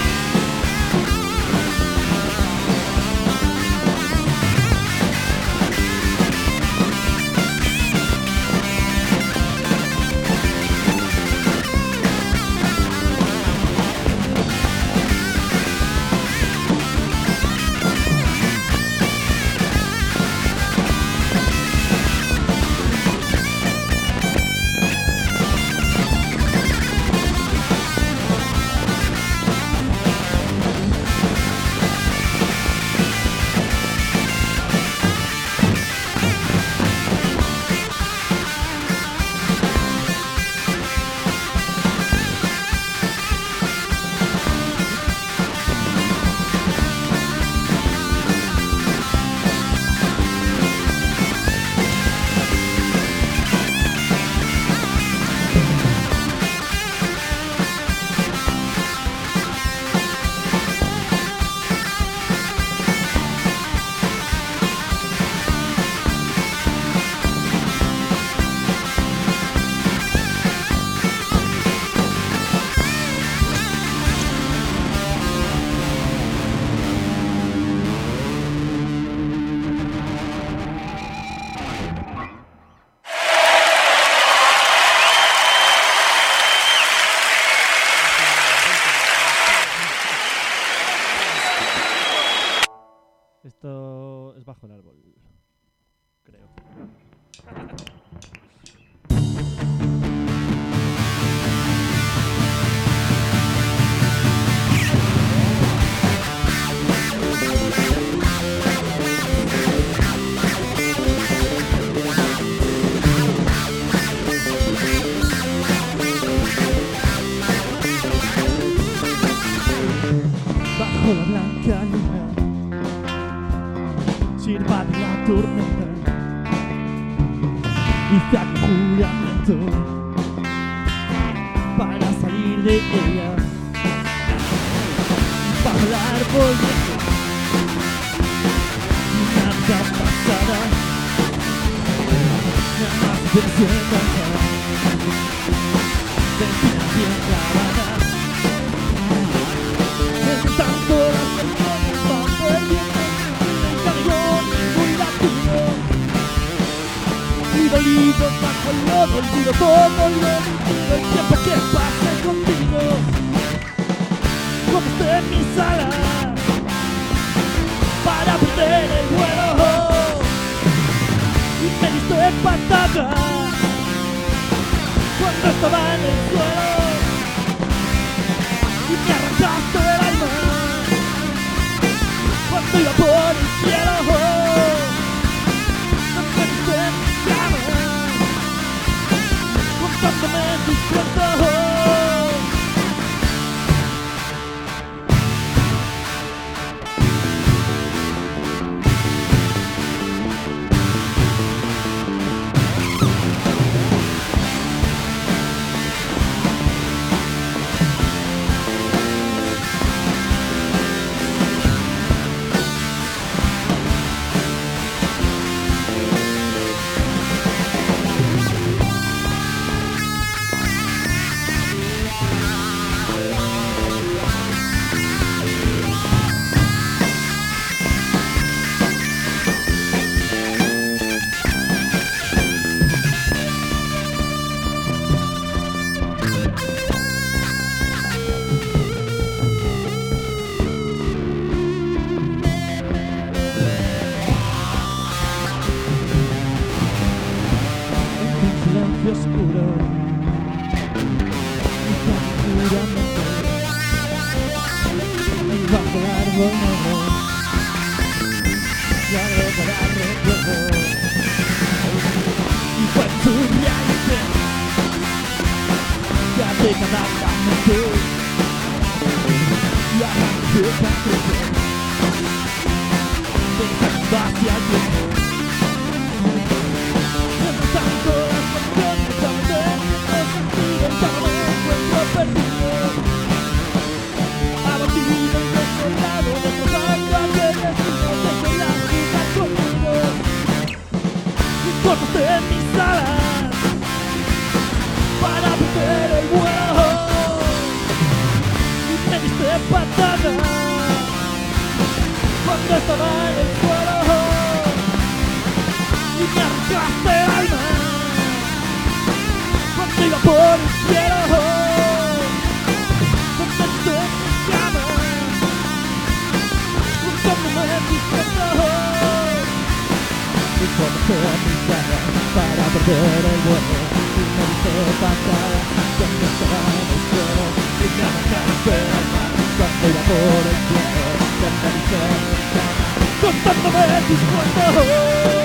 Esto es bajo el árbol, creo. Bajo la blanca luna, sirva de la tormenta y te hago juramento para salir de ella. Bajo el árbol de nada pasará, nada más desierta, ventana bien clavada. Tanto las emociones van perdiendo el camión muy latido y dolido bajo el lodo, olvido todo lo vivido, el tiempo que pasé contigo como esté en mi sala para perder el vuelo y me diste patadas cuando estaba en el suelo y me arrancaste el alma cuando iba por el cielo. No me diste en mi cama contándome tus cuentos. Oscuro y tan puramente y bajo el árbol negro ya no para recuerdo y fue tu viaje ya te cada mente y arranqué tan triste dejando hacia el tiempo tanto las canciones perdido, abatido y desolado de patada cuando estaba en el suelo y me arrancaste el alma cuando iba por el cielo. Te metiste en mi cama buscándome diciendo y corté mi cara para perder el vuelo y me diste patada cuando estaba en el suelo y me arrancaste el alma cuando iba por el cielo. Te metiste en mi cama contándome tus cuentos.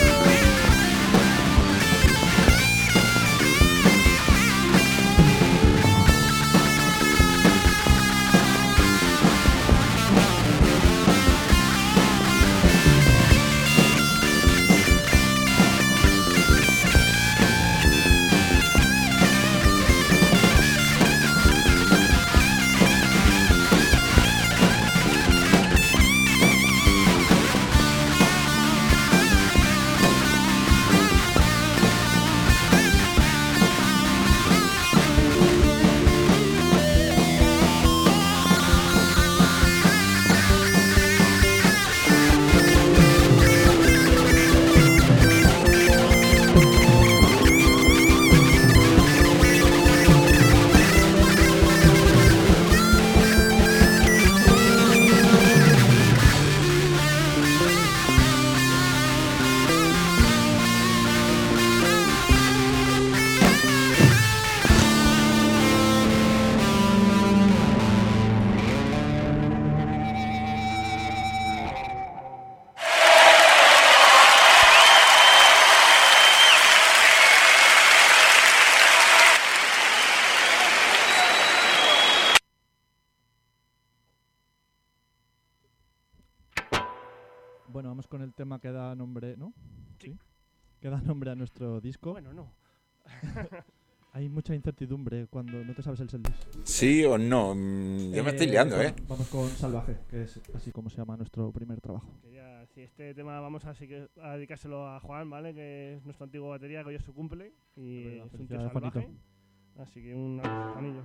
Bueno, vamos con el tema que da nombre, ¿no? Sí. Que da nombre a nuestro disco. Bueno, no. Hay mucha incertidumbre cuando no te sabes el setlist. Sí o no, mm, yo me estoy liando, ¿eh? Vamos con Salvaje, que es así como se llama nuestro primer trabajo. Quería, si este tema vamos a, así que, a dedicárselo a Juan, ¿vale? Que es nuestro antiguo batería, que hoy es su cumple. Y Verdad, es un tío felicidades, salvaje. Juanito. Así que un abrazo, Juanillo.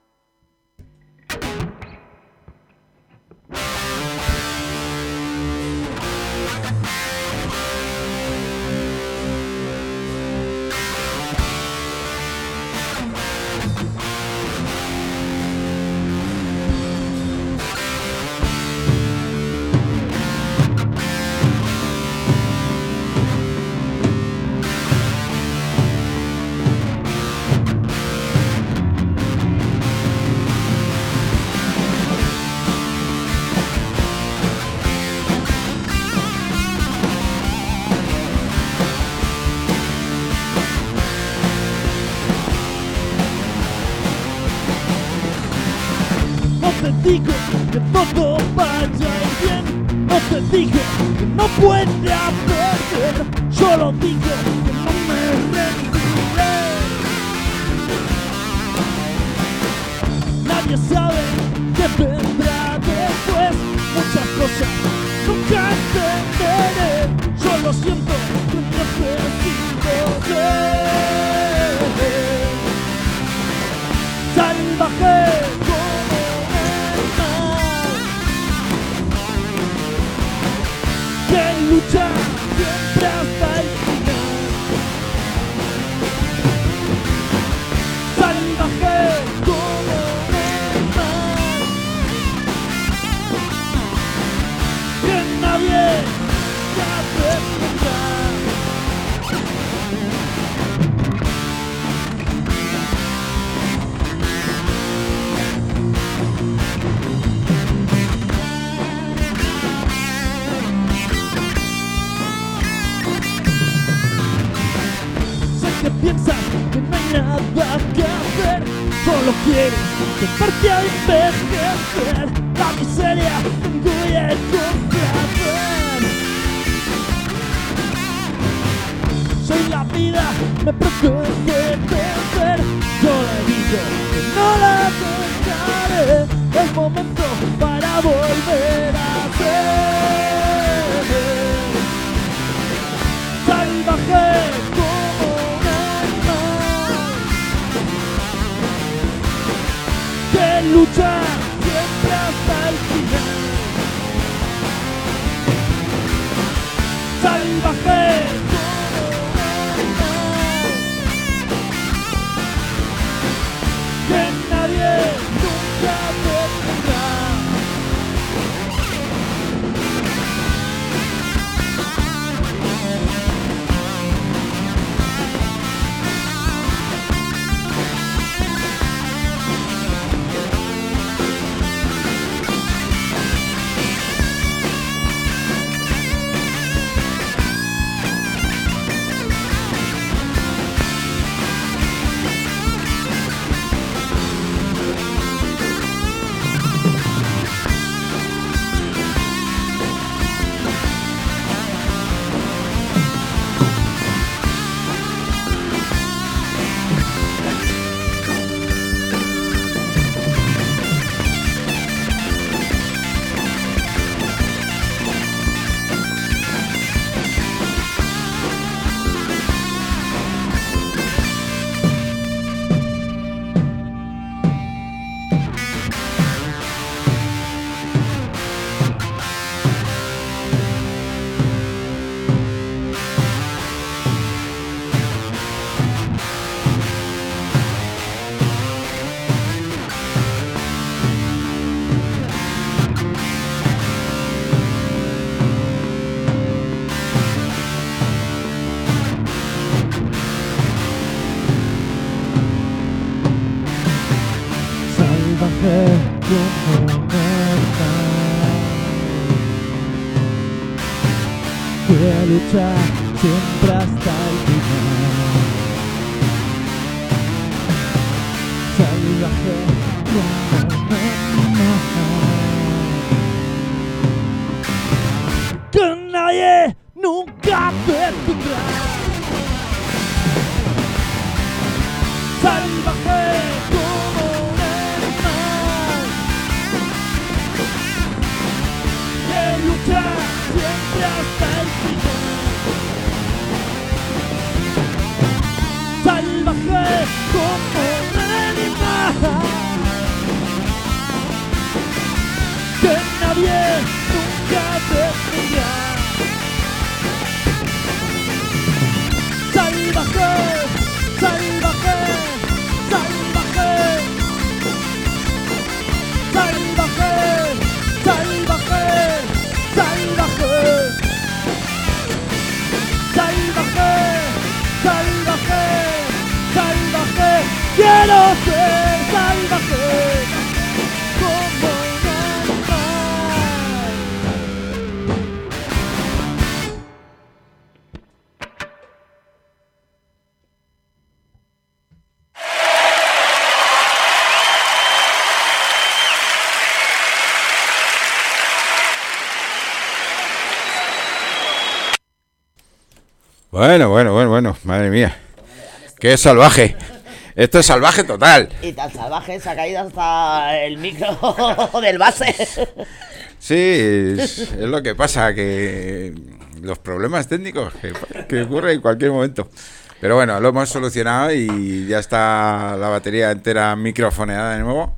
No te digo que todo vaya a ir bien, no te dije que no puede perder, solo digo que no me rendiré. Nadie sabe qué vendrá después, muchas cosas nunca entenderé, solo siento que necesito ser salvaje. Lucha siempre hasta el final. Salvaje como el mar, que nadie se detendrá. Que piensas que no hay nada que hacer, solo quieres verte a envejecer. La miseria te engulle con placer. Soy la vida, me protege de ver. Yo le digo que no la dejaré. Es momento para volver a ser salvaje. Lucha siempre hasta el final. Salvaje que nadie nunca detendrá. Como voy a luchar siempre hasta el final. Salvaje como que nadie nunca detendrá. Salvaje como un animal que lucha siempre hasta el final. Salvaje como un animal que nadie nunca detendrá. Salvaje, salvaje, salvaje, salvaje, salvaje, salvaje, salvaje, salvaje, salvaje, quiero ser salvaje como un animal. Bueno, bueno, bueno, bueno, madre mía. Qué salvaje. Esto es salvaje total. Y tan salvaje se ha caído hasta el micro del base. Sí, es, es lo que pasa, que los problemas técnicos que, que ocurren en cualquier momento. Pero bueno, lo hemos solucionado y ya está la batería entera microfoneada de nuevo.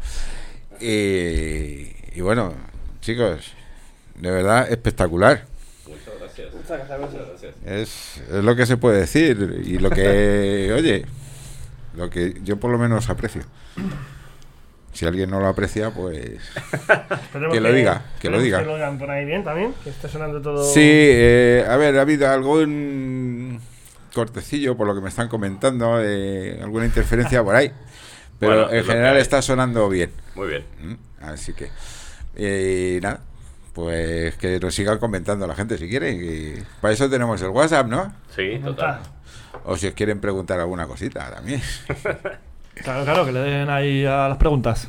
Y, y bueno, chicos, de verdad espectacular. Muchas gracias. Muchas gracias. Muchas gracias. Es, es lo que se puede decir y lo que, oye, lo que yo por lo menos aprecio. Si alguien no lo aprecia, pues que lo diga, que lo diga. Que lo oigan por ahí bien también, que esté sonando todo. Sí, eh, a ver, ha habido algún cortecillo por lo que me están comentando, eh, alguna interferencia por ahí, pero bueno, en general está sonando bien. Muy bien. Así que, eh, nada, pues que nos sigan comentando la gente si quiere. Y para eso tenemos el WhatsApp, ¿no? Sí, total. O si os quieren preguntar alguna cosita también. Claro, claro, que le den ahí a las preguntas.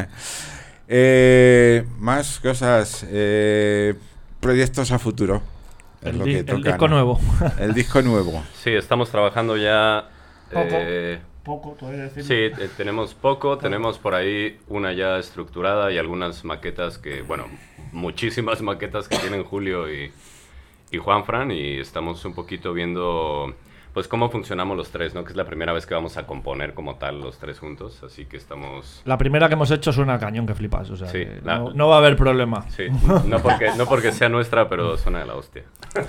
eh, más cosas, eh, proyectos a futuro. Es El, lo di- que el toca, disco ¿no? nuevo. El disco nuevo. Sí, estamos trabajando ya. Poco. eh, Poco, todavía decir. Sí, eh, tenemos poco, tenemos por ahí una ya estructurada y algunas maquetas que, bueno, muchísimas maquetas que tienen Julio y, y Juanfran, y estamos un poquito viendo pues cómo funcionamos los tres, ¿no? Que es la primera vez que vamos a componer como tal los tres juntos, así que estamos... La primera que hemos hecho suena a cañón que flipas, o sea, sí, que la... no, no va a haber problema. Sí, no porque, no porque sea nuestra, pero suena de la hostia.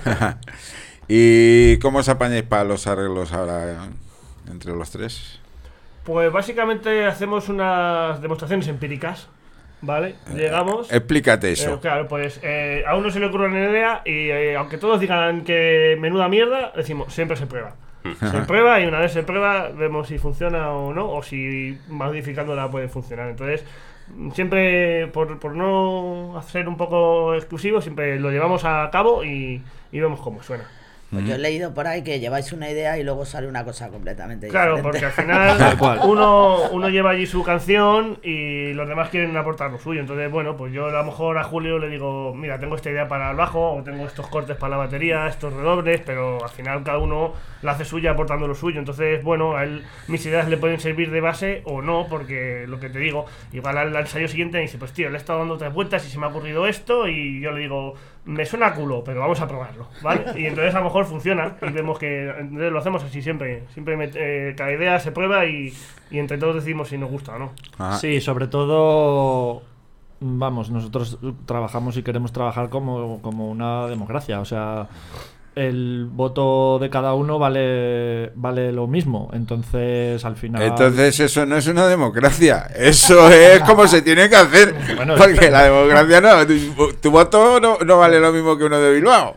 ¿Y cómo os apañáis para los arreglos ahora entre los tres? Pues básicamente hacemos unas demostraciones empíricas, ¿vale? Llegamos... Eh, explícate eso. Eh, claro, pues eh, a uno se le ocurre una idea y eh, aunque todos digan que menuda mierda, decimos, siempre se prueba. Se prueba y una vez se prueba vemos si funciona o no, o si modificándola puede funcionar. Entonces, siempre, por, por no ser un poco exclusivo, siempre lo llevamos a cabo y, y vemos cómo suena. Pues yo he leído por ahí que lleváis una idea y luego sale una cosa completamente claro, diferente. porque al final uno, uno lleva allí su canción y los demás quieren aportar lo suyo. Entonces, bueno, pues yo a lo mejor a Julio le digo, mira, tengo esta idea para el bajo, o tengo estos cortes para la batería, estos redobles, pero al final cada uno la hace suya aportando lo suyo. Entonces, bueno, a él mis ideas le pueden servir de base o no, porque lo que te digo, igual al ensayo siguiente me dice, pues tío, le he estado dando tres vueltas y se me ha ocurrido esto, y yo le digo, me suena a culo, pero vamos a probarlo, ¿vale? Y entonces a lo mejor funciona y vemos que entonces lo hacemos así siempre. Siempre me, eh, cada idea se prueba y, y entre todos decimos si nos gusta o no. Ajá. Sí, sobre todo, vamos, nosotros trabajamos y queremos trabajar como, como una democracia, o sea, el voto de cada uno vale vale lo mismo, entonces al final... Entonces eso no es una democracia, eso es como se tiene que hacer, bueno, porque la democracia no, tu, tu voto no, no vale lo mismo que uno de Bilbao.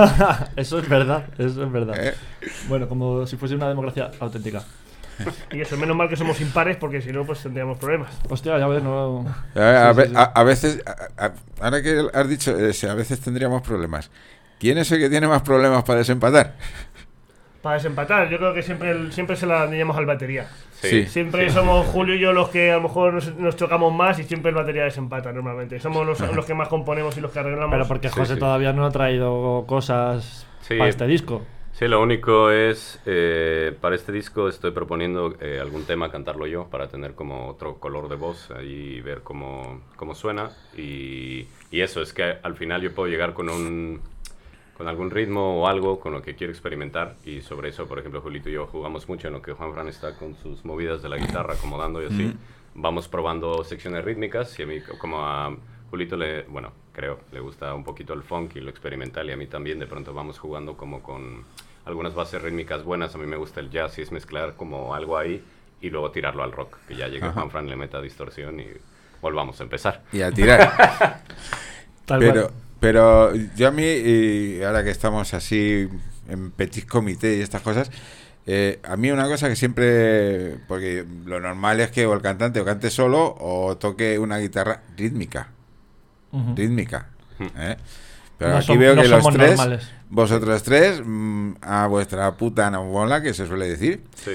Eso es verdad, eso es verdad. ¿Eh? Bueno, como si fuese una democracia auténtica. Y eso, menos mal que somos impares, porque si no, pues tendríamos problemas. Hostia, ya ves, no... A, sí, sí, sí. a, a veces, a, a, ahora que has dicho, eh, a veces tendríamos problemas. ¿Quién es el que tiene más problemas para desempatar? Para desempatar, yo creo que siempre siempre se la niñamos al batería. Sí. Siempre sí. somos Julio y yo los que a lo mejor nos, nos chocamos más, y siempre el batería desempata normalmente. Somos los, los que más componemos y los que arreglamos. Pero porque José sí, sí. todavía no ha traído cosas sí. para este disco. Sí, lo único es, eh, para este disco estoy proponiendo eh, algún tema cantarlo yo, para tener como otro color de voz ahí y ver cómo, cómo suena. Y, y eso, es que al final yo puedo llegar con un... con algún ritmo o algo con lo que quiero experimentar, y sobre eso, por ejemplo, Julito y yo jugamos mucho en lo que Juanfran está con sus movidas de la guitarra acomodando y así. Mm. Vamos probando secciones rítmicas, y a mí, como a Julito le, bueno, creo, le gusta un poquito el funk y lo experimental, y a mí también de pronto vamos jugando como con algunas bases rítmicas buenas. A mí me gusta el jazz y es mezclar como algo ahí y luego tirarlo al rock, que ya llegue Juanfran, le meta distorsión y volvamos a empezar. Y a tirar. Pero... Pero yo a mí, y ahora que estamos así en petit comité y estas cosas, eh, a mí una cosa que siempre, porque lo normal es que o el cantante o cante solo o toque una guitarra rítmica, uh-huh. rítmica, ¿eh? Pero no aquí son, veo que no los tres, normales. Vosotros tres, mmm, a vuestra puta bola, que se suele decir, sí.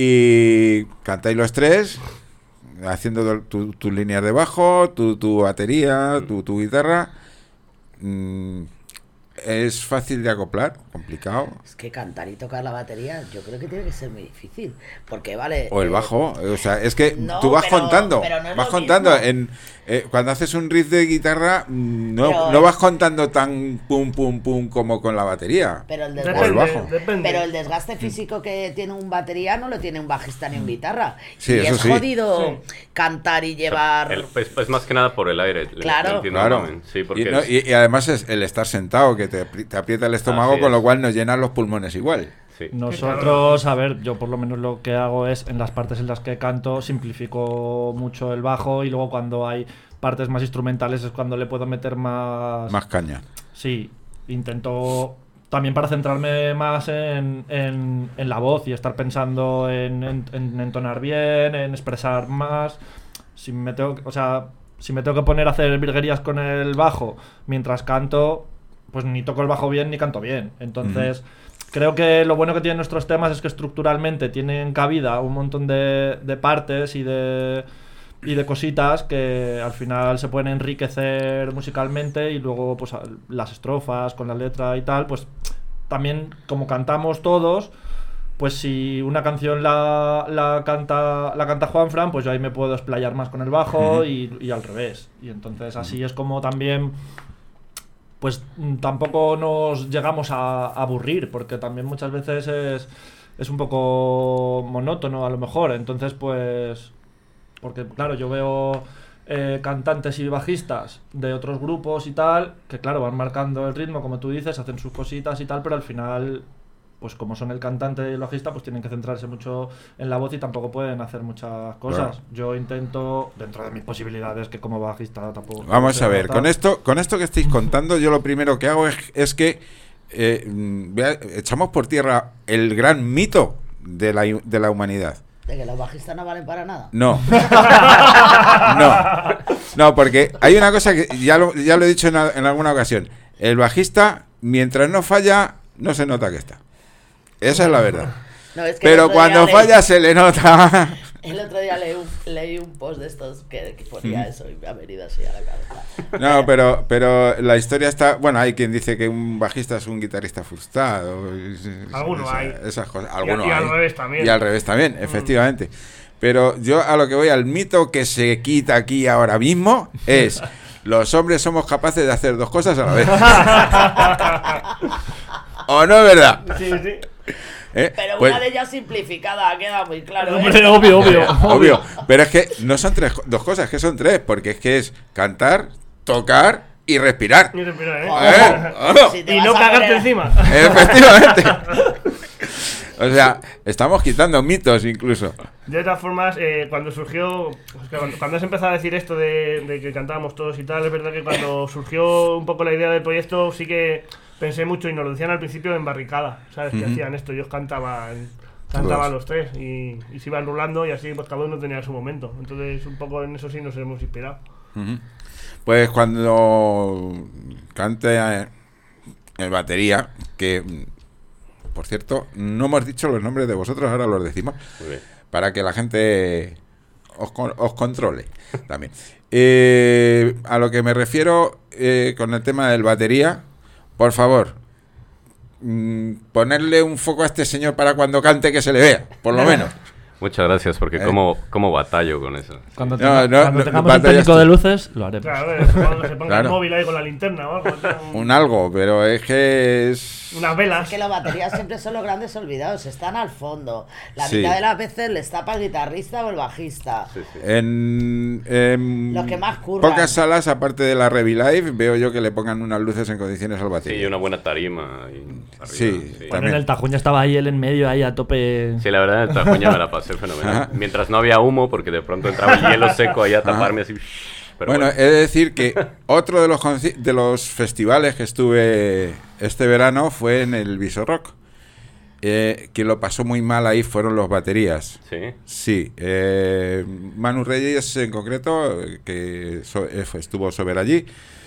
Y cantáis los tres, haciendo tus tu líneas de bajo, tu, tu batería, tu, tu guitarra. Mm, ¿es fácil de acoplar? ¿Complicado? Es que cantar y tocar la batería yo creo que tiene que ser muy difícil, porque vale... O el eh, bajo, o sea, es que no, tú vas pero, contando, pero no es vas lo contando, mismo. en eh, cuando haces un riff de guitarra no, Pero no es- vas contando tan pum pum pum como con la batería. Pero el, Depende, o el desgaste, bajo. depende. pero el desgaste físico que tiene un batería no lo tiene un bajista ni un guitarra. Sí, y eso es sí. jodido cantar y llevar... El, es, es más que nada por el aire. le- Claro. le entiendo Claro. también, sí, porque Y, no- es- y- y además es el estar sentado, que te, apri- te aprieta el estómago, Así con lo es. cual nos llenan los pulmones igual. sí. Nosotros, a ver, yo por lo menos lo que hago es, en las partes en las que canto, simplifico mucho el bajo, y luego cuando hay partes más instrumentales es cuando le puedo meter más... Más caña. Sí, intento también para centrarme más en, en, en la voz y estar pensando en, en, en entonar bien, en expresar más. Si me tengo, que- o sea, si me tengo que poner a hacer virguerías con el bajo mientras canto, pues ni toco el bajo bien ni canto bien. Entonces, creo que lo bueno que tienen nuestros temas es que estructuralmente tienen cabida un montón de, de partes y de, y de cositas que al final se pueden enriquecer musicalmente, y luego pues a- las estrofas con la letra y tal, pues también como cantamos todos, pues si una canción la, la canta la canta Juanfran, pues yo ahí me puedo explayar más con el bajo, y, y al revés. Y entonces así es como también pues mm, tampoco nos llegamos a, a aburrir, porque también muchas veces es es un poco monótono a lo mejor. Entonces, pues... Porque, claro, yo veo eh, cantantes y bajistas de otros grupos y tal, que, claro, van marcando el ritmo, como tú dices, hacen sus cositas y tal, pero al final... pues como son el cantante y el bajista, pues tienen que centrarse mucho en la voz y tampoco pueden hacer muchas cosas. Claro. Yo intento, dentro de mis posibilidades, que como bajista tampoco... Vamos a ver, con esto, con esto que estáis contando, yo lo primero que hago es, es que eh, vea, echamos por tierra el gran mito de la, de la humanidad. ¿De que los bajistas no valen para nada? No. no. No, porque hay una cosa que ya lo, ya lo he dicho en, en alguna ocasión. El bajista, mientras no falla, no se nota que está. Esa es la verdad. No, es que pero cuando leí, falla se le nota. El otro día leí un, leí un post de estos que, que ponía mm. eso y me ha venido así a la cabeza. No, pero, pero la historia está... Bueno, hay quien dice que un bajista es un guitarrista frustrado. Algunos hay. Esas cosas. Algunos y, y hay. al revés también. Y al revés también, mm. efectivamente. Pero yo a lo que voy, al mito que se quita aquí ahora mismo es... Los hombres somos capaces de hacer dos cosas a la vez. ¿O no es verdad? Sí, sí. ¿Eh? Pero pues, una de ellas simplificada, queda muy claro. ¿eh? Obvio, obvio, obvio. Pero es que no son tres, dos cosas, es que son tres, porque es que es cantar, tocar y respirar. Y respirar, ¿eh? ¿Eh? Oh, si y no cagarte encima. Efectivamente. O sea, estamos quitando mitos incluso. De todas formas, eh, cuando surgió, cuando, cuando has empezado a decir esto de, de que cantábamos todos y tal, es verdad que cuando surgió un poco la idea del proyecto sí que pensé mucho, y nos lo decían al principio en barricada, ¿sabes? Uh-huh. Que hacían esto, ellos cantaban, cantaban los tres y, y se iban rulando y así pues cada uno tenía su momento. Entonces un poco en eso sí nos hemos inspirado. Uh-huh. Pues cuando cante el batería, que por cierto, no hemos dicho los nombres de vosotros, ahora los decimos, para que la gente os, os controle también. Eh, a lo que me refiero eh, con el tema del batería, por favor, mmm, ponerle un foco a este señor para cuando cante que se le vea, por lo menos. Muchas gracias, porque eh. como, como batallo con eso. Cuando, tenga, no, no, cuando no, tengamos un técnico de luces, lo haremos. Claro, es cuando se ponga claro. el móvil ahí con la linterna o algo. Un... un algo, pero es que es... Unas velas. Es que las baterías siempre son los grandes olvidados, están al fondo. La sí. mitad de las veces les tapa el guitarrista o el bajista. Sí, sí. En, en los que más curran. Pocas salas, aparte de la Revi Live, veo yo que le pongan unas luces en condiciones al batería. Sí, y una buena tarima. Ahí arriba, sí, sí. Bueno, en el Tajuña estaba ahí él en medio, ahí a tope. Sí, la verdad, en el Tajuña me la pasé fenomenal. Ajá. Mientras no había humo, porque de pronto entraba el hielo seco ahí a taparme así. Pero bueno, bueno, he de decir que otro de los de los festivales que estuve este verano fue en el Visorrock. Eh, quien lo pasó muy mal ahí fueron los baterías. Sí. Sí. Eh, Manu Reyes en concreto, que so, estuvo sobre allí,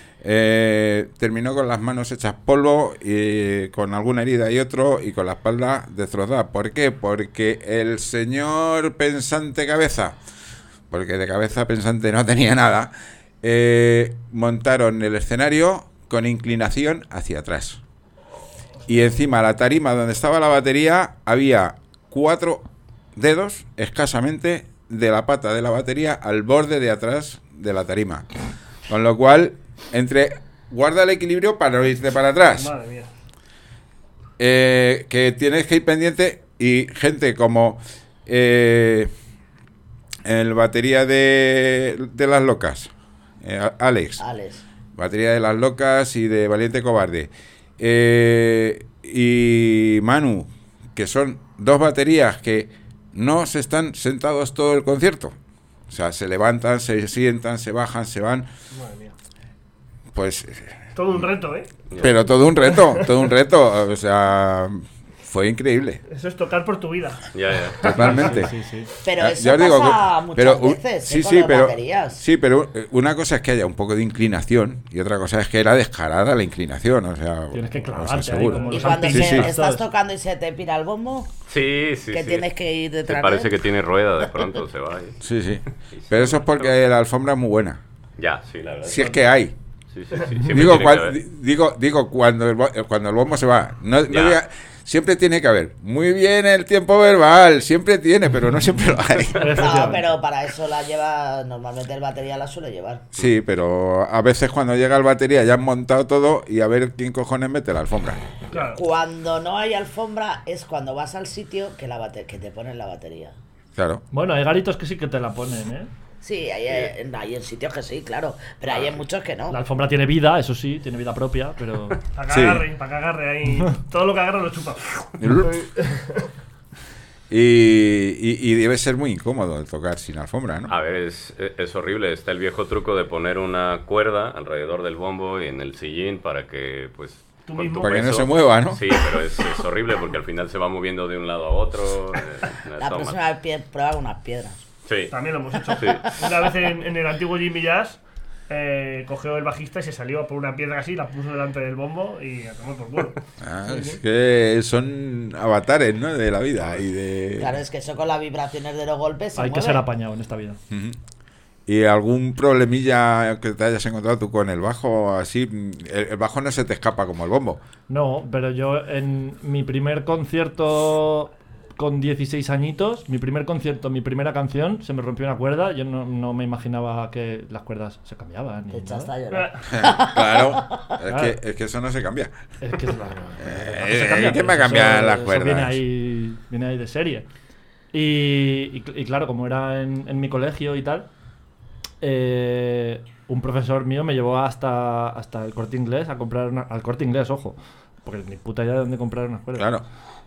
eh, terminó con las manos hechas polvo, y con alguna herida y otro, y con la espalda destrozada. ¿Por qué? Porque el señor pensante cabeza, porque de cabeza pensante no tenía nada, eh, montaron el escenario con inclinación hacia atrás. Y encima la tarima donde estaba la batería había cuatro dedos escasamente de la pata de la batería al borde de atrás de la tarima. Con lo cual, entre guarda el equilibrio para no irte para atrás. Madre mía. Eh, que tienes que ir pendiente, y gente como... Eh, el batería de, de Las Locas, eh, Alex. Alex. Batería de Las Locas y de Valiente Cobarde. Eh, y Manu, que son dos baterías que no se están sentados todo el concierto. O sea, se levantan, se sientan, se bajan, se van. Madre mía. Pues... Todo un reto, ¿eh? Pero todo un reto, todo un reto. O sea... Fue increíble. Eso es tocar por tu vida. Ya, ya. Totalmente. Sí, sí, sí. Pero eso ya pasa digo, muchas pero, veces, sí, ¿eh? sí, con pero, las baterías. Sí, pero una cosa es que haya un poco de inclinación y otra cosa es que era descarada la inclinación. O sea, tienes que clavarte ahí, seguro. como y los cuando sí, se, sí. estás tocando y se te pira el bombo, sí, sí, que sí. tienes que ir detrás. Te parece que tiene rueda, de pronto se va ahí. Sí, sí. Pero eso es porque la alfombra es muy buena. Ya, sí, la verdad. Si es que hay. Sí, sí, sí. Digo, cual, digo, digo cuando el, cuando el bombo se va. No, no diga, siempre tiene que haber. Muy bien el tiempo verbal, siempre tiene, pero no siempre lo hay. No, pero para eso la lleva, normalmente el batería la suele llevar. Sí, pero a veces cuando llega el batería ya han montado todo y a ver quién cojones mete la alfombra. Claro. Cuando no hay alfombra es cuando vas al sitio que, la bate- que te ponen la batería. Claro. Bueno, hay garitos que sí que te la ponen, ¿eh? Sí, hay, en- hay en sitios que sí, claro. Pero hay en muchos que no. La alfombra tiene vida, eso sí, tiene vida propia, pero... Para que Sí. agarre, para que agarre ahí. Todo lo que agarra lo chupa. Y, y, y debe ser muy incómodo el tocar sin alfombra, ¿no? A ver, es, es horrible. Está el viejo truco de poner una cuerda alrededor del bombo y en el sillín para que, pues... Tú con mismo. tu Para que no peso- se mueva, ¿no? Sí, pero es, es horrible porque al final se va moviendo de un lado a otro. eh, no, La está próxima mal. vez pie- prueba con unas piedras. Sí. También lo hemos hecho. Sí. Una vez en, en el antiguo Jimmy Jazz, eh, cogió el bajista y se salió por una piedra así, la puso delante del bombo y a tomar por culo. Ah, es que son avatares, ¿no? De la vida y de... Claro, es que eso con las vibraciones de los golpes se Hay que mueve. ser apañado en esta vida. Ujú. ¿Y algún problemilla que te hayas encontrado tú con el bajo así? El, el bajo no se te escapa como el bombo. No, pero yo en mi primer concierto con dieciséis añitos, mi primer concierto, mi primera canción, se me rompió una cuerda. Yo no, no me imaginaba que las cuerdas se cambiaban. Te Ni echaste nada. a llorar. Claro, es Claro. que, es que eso no se cambia. Es que es la, Eh, se cambia, ¿quién pero va a eso- cambiar las eso cuerdas? Viene ahí, viene ahí de serie. Y, y, y claro, como era en, en mi colegio y tal, eh, un profesor mío me llevó hasta, hasta el Corte Inglés a comprar una, al Corte Inglés, ojo, porque ni puta idea de dónde comprar unas cuerdas. Claro.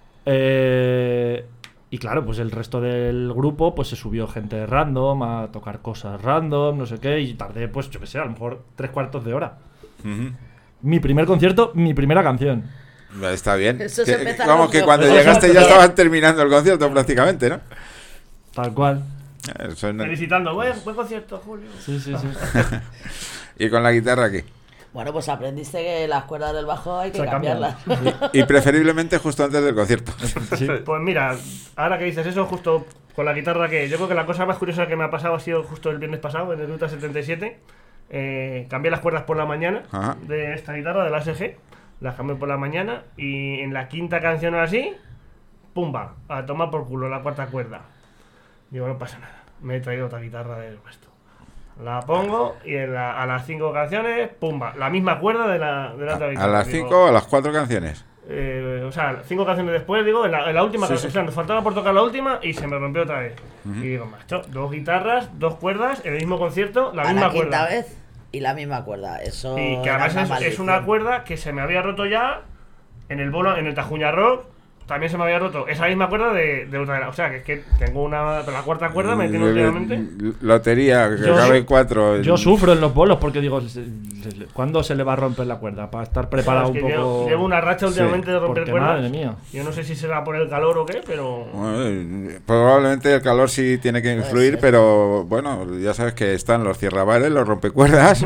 Eh, y claro, pues el resto del grupo pues se subió gente random a tocar cosas random, no sé qué, y tardé pues yo qué sé, a lo mejor tres cuartos de hora. Ujú. Mi primer concierto, mi primera canción. Está bien. Eso Que- se empieza vamos, con que dos. cuando Eso llegaste se ya empieza- estaban terminando el concierto prácticamente, ¿no? Tal cual. Eso no- Felicitando, buen, buen concierto, Julio. Sí, sí, sí. Y con la guitarra aquí. Bueno, pues aprendiste que las cuerdas del bajo hay que Se cambian. cambiarlas. Y preferiblemente justo antes del concierto. Sí. Pues mira, ahora que dices eso, justo con la guitarra, que yo creo que la cosa más curiosa que me ha pasado ha sido justo el viernes pasado, en el Ruta setenta y siete. Eh, cambié las cuerdas por la mañana Ajá. de esta guitarra, de la S G. Las cambié por la mañana y en la quinta canción o así, pumba, a tomar por culo la cuarta cuerda. Digo, no pasa nada, me he traído otra guitarra del resto. La pongo y en la- a las cinco canciones, pumba, la misma cuerda de la, de la otra A guitarra. las Digo, cinco o a las cuatro canciones. eh, o sea, cinco canciones después, digo, en la, en la última Sí, canción. sí. O sea, nos faltaba por tocar la última y se me rompió otra vez. Y digo, macho, dos guitarras, dos cuerdas, en el mismo concierto, la a misma la quinta cuerda. vez y la misma cuerda. Eso Y que era además una es, es maldición. una cuerda que se me había roto ya en el bolo, en el Tajuña Rock. También se me había roto esa misma cuerda de, de otra. O sea, que es que tengo una. La cuarta cuerda me tiene últimamente. Lotería, que Yo- acabe cuatro. Yo sufro en los bolos porque digo, se- se- ¿cuándo se le va a romper la cuerda? Para estar preparado Es que un poco. llevo, llevo una racha últimamente de romper Porque, cuerdas. madre mía. Yo no sé si será por el calor o qué, pero. Bueno, probablemente el calor sí tiene que influir, ser. pero bueno, ya sabes que están los cierrabares, los rompecuerdas.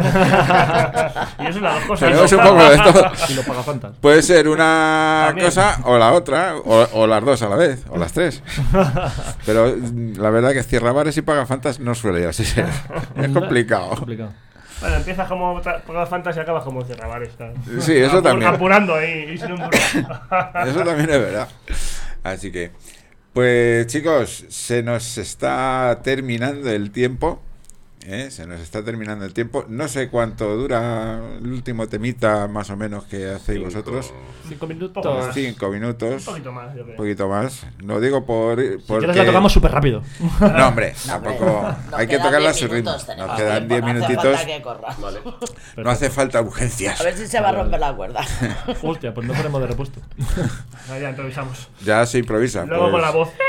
Y eso es las dos cosas. Tenemos un poco de todo. Y lo paga Fantas. Puede ser una También. cosa o la otra, o, o las dos a la vez, o las tres. Pero mm, la verdad que cierrabares y pagafantas no suele así ser. Es complicado. Complicado. Bueno, empiezas como Paga Fantasy y acabas como Cerrabares. ¿sabes? Sí, eso Apur- también. Apurando ahí y sin un duro. Eso también es verdad. Así que, pues chicos, se nos está terminando el tiempo. ¿eh? Se nos está terminando el tiempo. No sé cuánto dura el último temita más o menos que hacéis Cinco. vosotros. Cinco minutos. Poco más. Cinco minutos. Un poquito más, yo Un creo. poquito más. Lo digo por... Si porque... quieres la tocamos súper rápido. No, hombre, No, hombre, tampoco... nos Hay que quedan tocarla a diez su ritmo. minutos, tenemos Nos quedan tiempo, diez no hace minutitos. falta que corra. Vale. No hace falta urgencias. A ver si se va a romper la cuerda. Hostia, pues no ponemos de repuesto. Ah, ya improvisamos. Ya se improvisa. Luego pues. con la voz.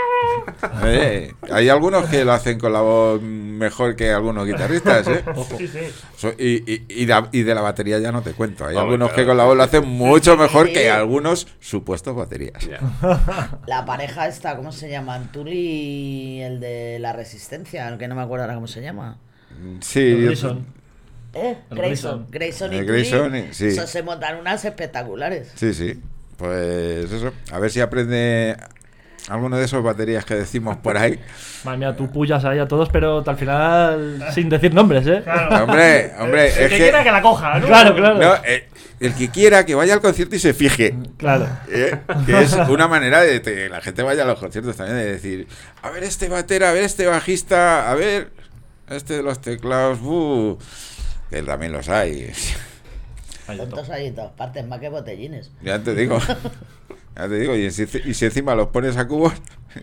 Eh, hay algunos que lo hacen con la voz mejor que algunos guitarristas, ¿eh? Sí, sí. So- y, y, y, la- y de la batería ya no te cuento. Hay Vamos, algunos claro. que con la voz lo hacen mucho mejor Sí. que algunos supuestos baterías. Ya. La pareja esta, ¿cómo se llama? Antuli y el de la Resistencia, el que no me acuerdo ahora cómo se llama. Sí, yo- Grayson. ¿Eh? El Grayson. Grayson y El Tuli. Grayson y- sí. Eso se montan unas espectaculares. sí, sí. Pues eso. A ver si aprende alguno de esos baterías que decimos por ahí. Madre mía, tú pullas ahí a todos, pero al final sin decir nombres, ¿eh? Claro. Hombre, hombre, El es que que... quiera que la coja, ¿no? Claro, claro. No, eh, el que quiera que vaya al concierto y se fije. Claro. ¿eh? Que es una manera de que la gente vaya a los conciertos también, de decir, a ver este batera, a ver este bajista, a ver este de los teclados, uh, que también los hay. Tontos hay en todas partes, más que botellines. Ya te digo. Ya te digo, y si, y si encima los pones a cubos,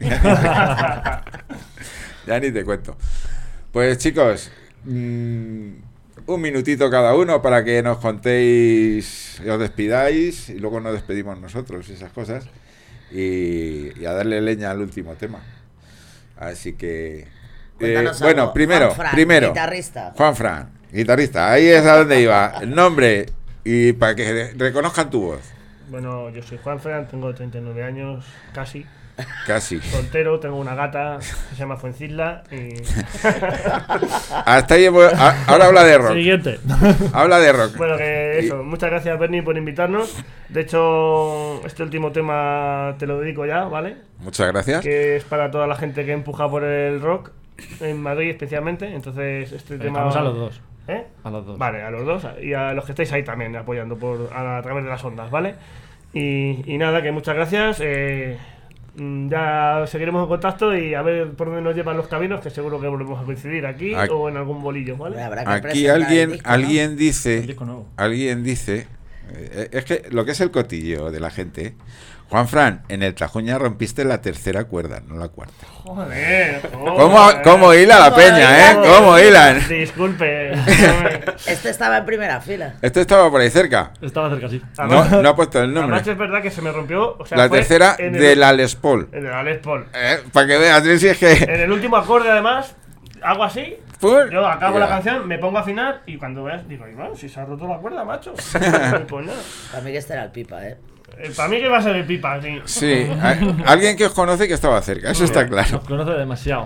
ya ni te cuento. Pues chicos, mmm, un minutito cada uno para que nos contéis y os despidáis, y luego nos despedimos nosotros y esas cosas, y, y a darle leña al último tema. Así que eh, bueno, algo. primero, Juan Fran, primero guitarrista. Juan Fran, guitarrista, ahí es a donde iba, el nombre y para que reconozcan tu voz. Bueno, yo soy Juan Fran, tengo treinta y nueve años, casi. Casi. Soltero, tengo una gata que se llama Fuencilla y... Hasta ahí, ahora habla de rock. Siguiente. Habla de rock. Bueno, que eso, muchas gracias Bernie por invitarnos. De hecho, este último tema te lo dedico ya, ¿vale? Muchas gracias. Que es para toda la gente que empuja por el rock, en Madrid especialmente. Entonces, este eh, tema... Vamos a los dos. ¿Eh? A los dos. Vale, a los dos y a los que estáis ahí también apoyando por a, a través de las ondas, ¿vale? Y, y nada, que muchas gracias. Eh, ya seguiremos en contacto y a ver por dónde nos llevan los caminos, que seguro que volvemos a coincidir aquí, aquí o en algún bolillo, ¿vale? Aquí alguien, disco, alguien ¿no? dice, alguien dice, eh, es que lo que es el cotillo de la gente. Juan Fran, en el Tajuña rompiste la tercera cuerda, no la cuarta. Joder, joder. ¿Cómo, cómo hila la peña, eh? ¿Cómo hilan? Disculpe. Este estaba en primera fila. Este estaba por ahí cerca. Estaba cerca, sí. Además, no, no ha puesto el nombre. Además es verdad que se me rompió. O sea, la tercera el, de la Les Paul. De la Les Paul. Eh, para que veas, si es que... En el último acorde, además, hago así. ¿Por? Yo acabo yeah. la canción, me pongo a afinar y cuando veas, digo, bueno, si se ha roto la cuerda, macho. Pues nada. Para mí que este era el Pipa, eh. Eh, para mí que va a ser el Pipa, sí. Sí, alguien que os conoce que estaba cerca, eso está claro. Nos conoce demasiado.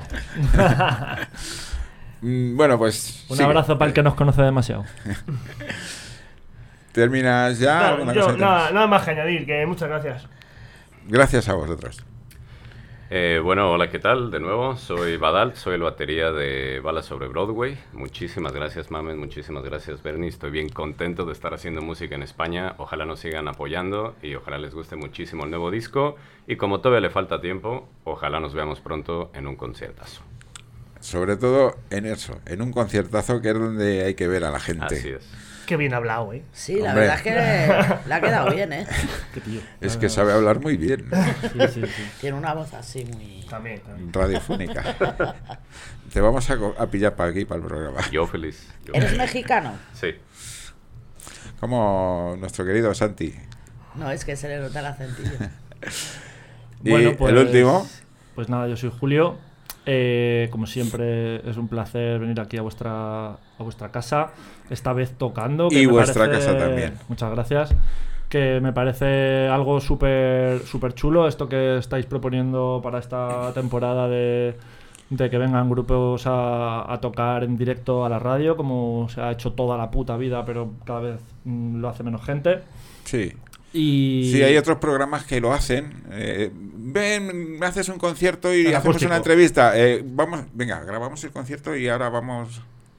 Bueno, pues... Un sí. abrazo para el que nos conoce demasiado. ¿Terminas ya? Claro, yo, nada, nada más que añadir, que muchas gracias. Gracias a vosotros. Eh, bueno, hola, ¿qué tal? De nuevo, soy Badal, soy el batería de Balas sobre Broadway. Muchísimas gracias, Mamen, muchísimas gracias, Bernie. Estoy bien contento de estar haciendo música en España. Ojalá nos sigan apoyando y ojalá les guste muchísimo el nuevo disco. Y como todavía le falta tiempo, ojalá nos veamos pronto en un conciertazo. Sobre todo en eso, en un conciertazo que es donde hay que ver a la gente. Así es. Qué bien hablado, ¿eh? Sí, la Hombre. verdad es que le ha quedado bien, ¿eh? Qué tío. Es que sabe hablar muy bien. Sí, sí, sí. Tiene una voz así muy... También, también. Radiofónica. Te vamos a, a pillar para aquí, para el programa. Yo feliz. Yo ¿Eres feliz. mexicano? Sí. Como nuestro querido Santi. No, es que se le nota el acentillo. ¿Y bueno, pues, el último? Pues nada, yo soy Julio. Eh, como siempre es un placer venir aquí a vuestra a vuestra casa, esta vez tocando que y me vuestra parece, casa también, muchas gracias, que me parece algo súper súper chulo esto que estáis proponiendo para esta temporada de, de que vengan grupos a, a tocar en directo a la radio, como se ha hecho toda la puta vida, pero cada vez mm, lo hace menos gente. Sí. Y... Sí, hay otros programas que lo hacen. Eh, ven, me haces un concierto y el hacemos acústico. una entrevista. Eh, vamos, venga, grabamos el concierto y ahora vamos.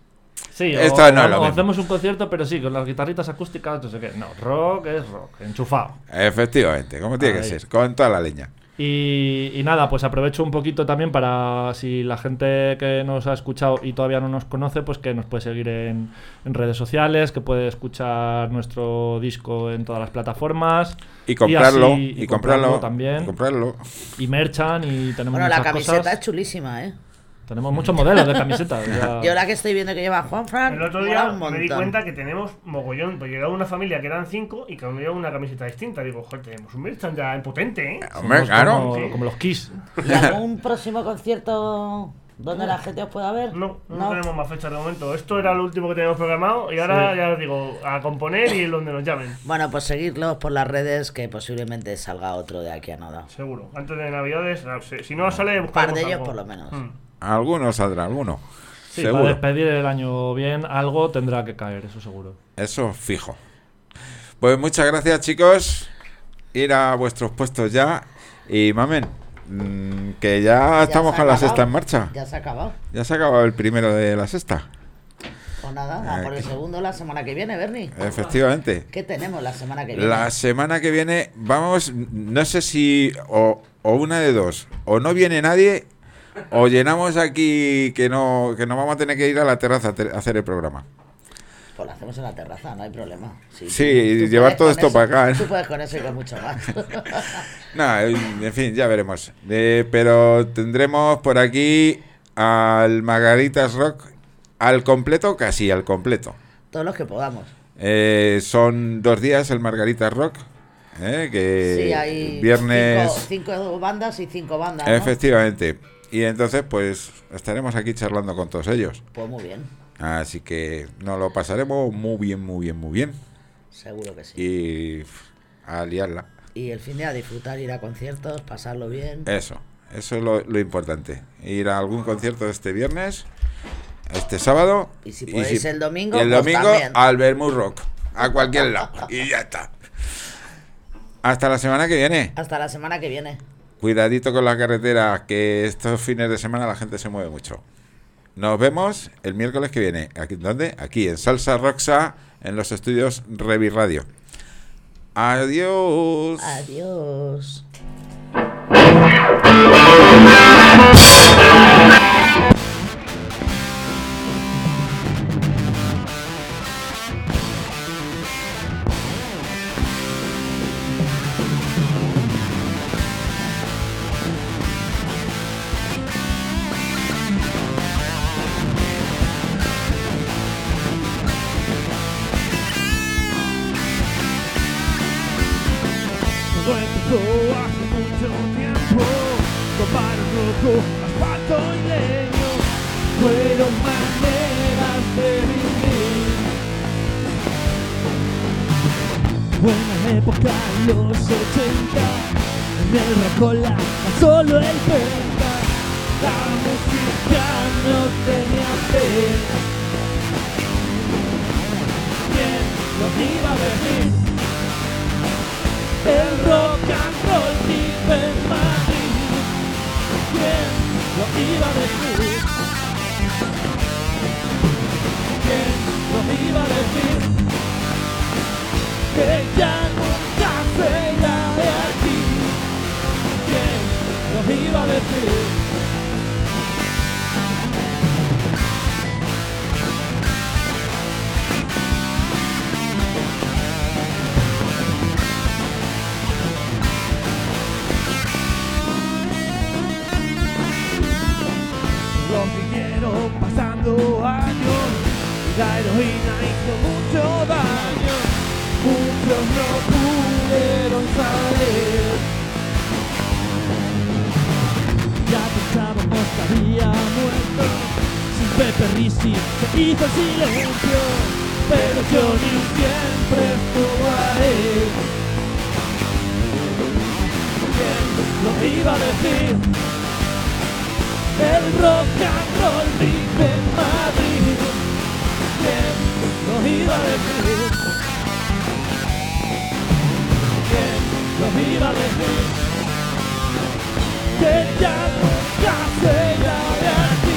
Sí, Esto o, no es lo o mismo. hacemos un concierto, pero sí, con las guitarritas acústicas, no sé qué. No, rock es rock, enchufado. Efectivamente, como tiene Ahí. que ser, con toda la leña. Y, y nada, pues aprovecho un poquito también para, si la gente que nos ha escuchado y todavía no nos conoce, pues que nos puede seguir en, en redes sociales, que puede escuchar nuestro disco en todas las plataformas. Y comprarlo, y, así, y, y comprarlo, comprarlo también. Y comprarlo. Y merchan y tenemos Bueno, la muchas camiseta cosas. es chulísima, ¿eh? Tenemos muchos modelos de camisetas. Ya. Yo la que estoy viendo que lleva Juan Fran, El otro día me di cuenta que tenemos mogollón. Pues llegaba una familia que eran cinco y cada uno llevaba una camiseta distinta. Digo, joder, tenemos un merchan ya potente, ¿eh? Hombre, Somos claro. Como, Sí. como los Kiss. ¿Y algún próximo concierto donde la gente os pueda ver? No, no, no tenemos más fechas de momento. Esto era lo último que teníamos programado y ahora Sí. ya os digo, a componer y donde nos llamen. Bueno, pues seguidlos por las redes, que posiblemente salga otro de aquí a nada. Seguro. Antes de Navidades, si no sale, Un par de ellos algo. por lo menos. Mm. Alguno saldrá, alguno. Sí, seguro. para despedir el año bien, algo tendrá que caer, eso seguro. Eso fijo. Pues muchas gracias, chicos. Ir a vuestros puestos ya. Y mamen, mmm, que ya, Ya estamos se ha con la acabado. sexta en marcha. Ya se ha acabado. Ya se ha acabado el primero de la sexta. Pues nada, a por el segundo la semana que viene, Bernie. Efectivamente. ¿Qué tenemos la semana que viene? La semana que viene vamos, no sé si o, o una de dos, o no viene nadie, o llenamos aquí que no que nos vamos a tener que ir a la terraza a, te- a hacer el programa. Pues lo hacemos en la terraza, no hay problema. Sí, sí tú, tú llevar todo esto eso, para acá. ¿eh? Tú puedes con eso y con mucho más. No, en fin, ya veremos. Eh, pero tendremos por aquí al Margaritas Rock al completo, casi al completo. Todos los que podamos. Eh, son dos días el Margaritas Rock. Eh, que sí, hay viernes... cinco, cinco bandas y cinco bandas, ¿no? Efectivamente. Y entonces, pues, estaremos aquí charlando con todos ellos. Pues muy bien. Así que nos lo pasaremos muy bien, muy bien, muy bien. Seguro que sí. Y a liarla. Y el fin de a disfrutar, ir a conciertos, pasarlo bien. Eso, eso es lo, lo importante. Ir a algún concierto este viernes, este sábado. Y si podéis y si, el domingo, y el pues domingo también. al Vermouth Rock, a cualquier lado. Y ya está. Hasta la semana que viene. Hasta la semana que viene. Cuidadito con la carretera, que estos fines de semana la gente se mueve mucho. Nos vemos el miércoles que viene. ¿Aquí, ¿Dónde? Aquí, en Salsa Roxa, en los estudios Revi Radio. Adiós. Adiós. Todo empezó hace mucho tiempo, con paro rojo, asfalto y leño, fueron maneras de vivir. Buena época en los ochenta, en el Rocola, solo el penta, la música no tenía fe. ¿Quién lo iba a decir? El rock and roll vive en Madrid. ¿Quién lo iba a decir? ¿Quién lo iba a decir? Que ya nunca se irá de aquí. ¿Quién lo iba a decir? Pasando años, la heroína hizo mucho daño, muchos no pudieron saber. Ya pensábamos que había muerto, sin Pepe Risi se hizo silencio, pero Johnny siempre estuvo ahí. ¿Quién lo iba a decir? El rock and roll vive en Madrid. ¿Quién lo iba a decir? ¿Quién lo iba a decir? Que ya nunca se irá de aquí.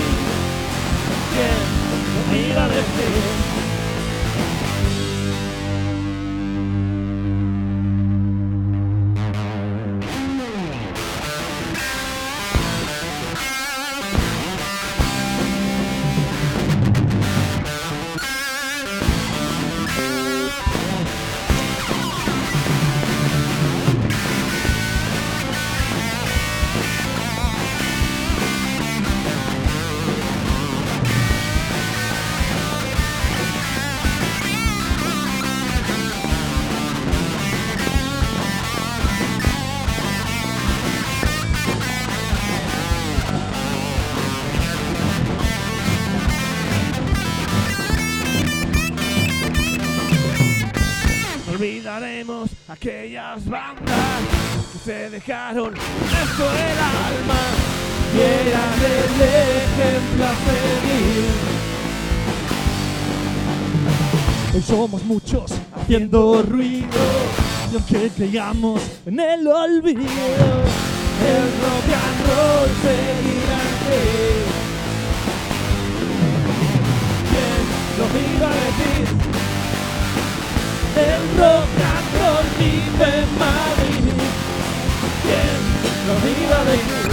¿Quién lo iba a decir? Olvidaremos aquellas bandas que se dejaron esto el alma y eran el ejemplo a seguir. Hoy somos muchos haciendo ruido y aunque creamos en el olvido, el rock and roll seguirá aquí. ¿Quién lo iba a decir? El rock and roll vive en Madrid. ¿Quién lo iba a decir?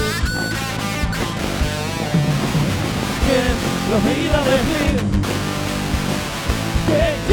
¿Quién lo iba a decir? Que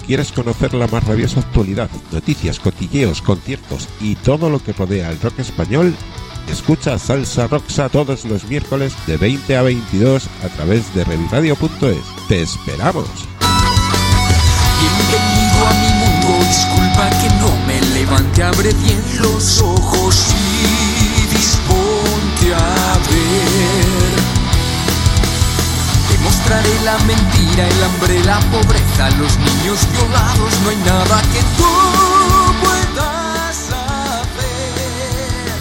quieres conocer la más rabiosa actualidad, noticias, cotilleos, conciertos y todo lo que rodea al rock español, escucha Salsa Roxa todos los miércoles de veinte a veintidós a través de reviradio punto es. ¡Te esperamos! Bienvenido a mi mundo, disculpa que no me levante, abre bien los ojos y disponte a ver. Te mostraré la mentira, el hambre, la pobreza, los niños violados, no hay nada que tú puedas hacer.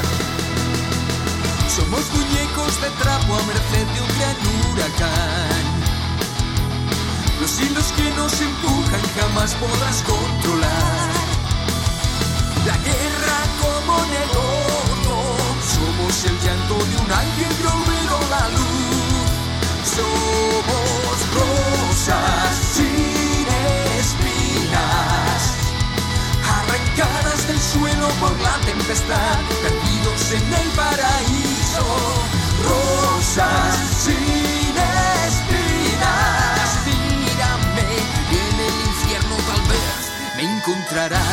Somos muñecos de trapo a merced de un gran huracán. Los hilos que nos empujan jamás podrás controlar. La guerra como negocio, somos el llanto de un ángel que olvidó la luz. Somos rosas sin espinas, arrancadas del suelo por la tempestad, perdidos en el paraíso. Rosas sin espinas, en el infierno tal vez me encontrarás.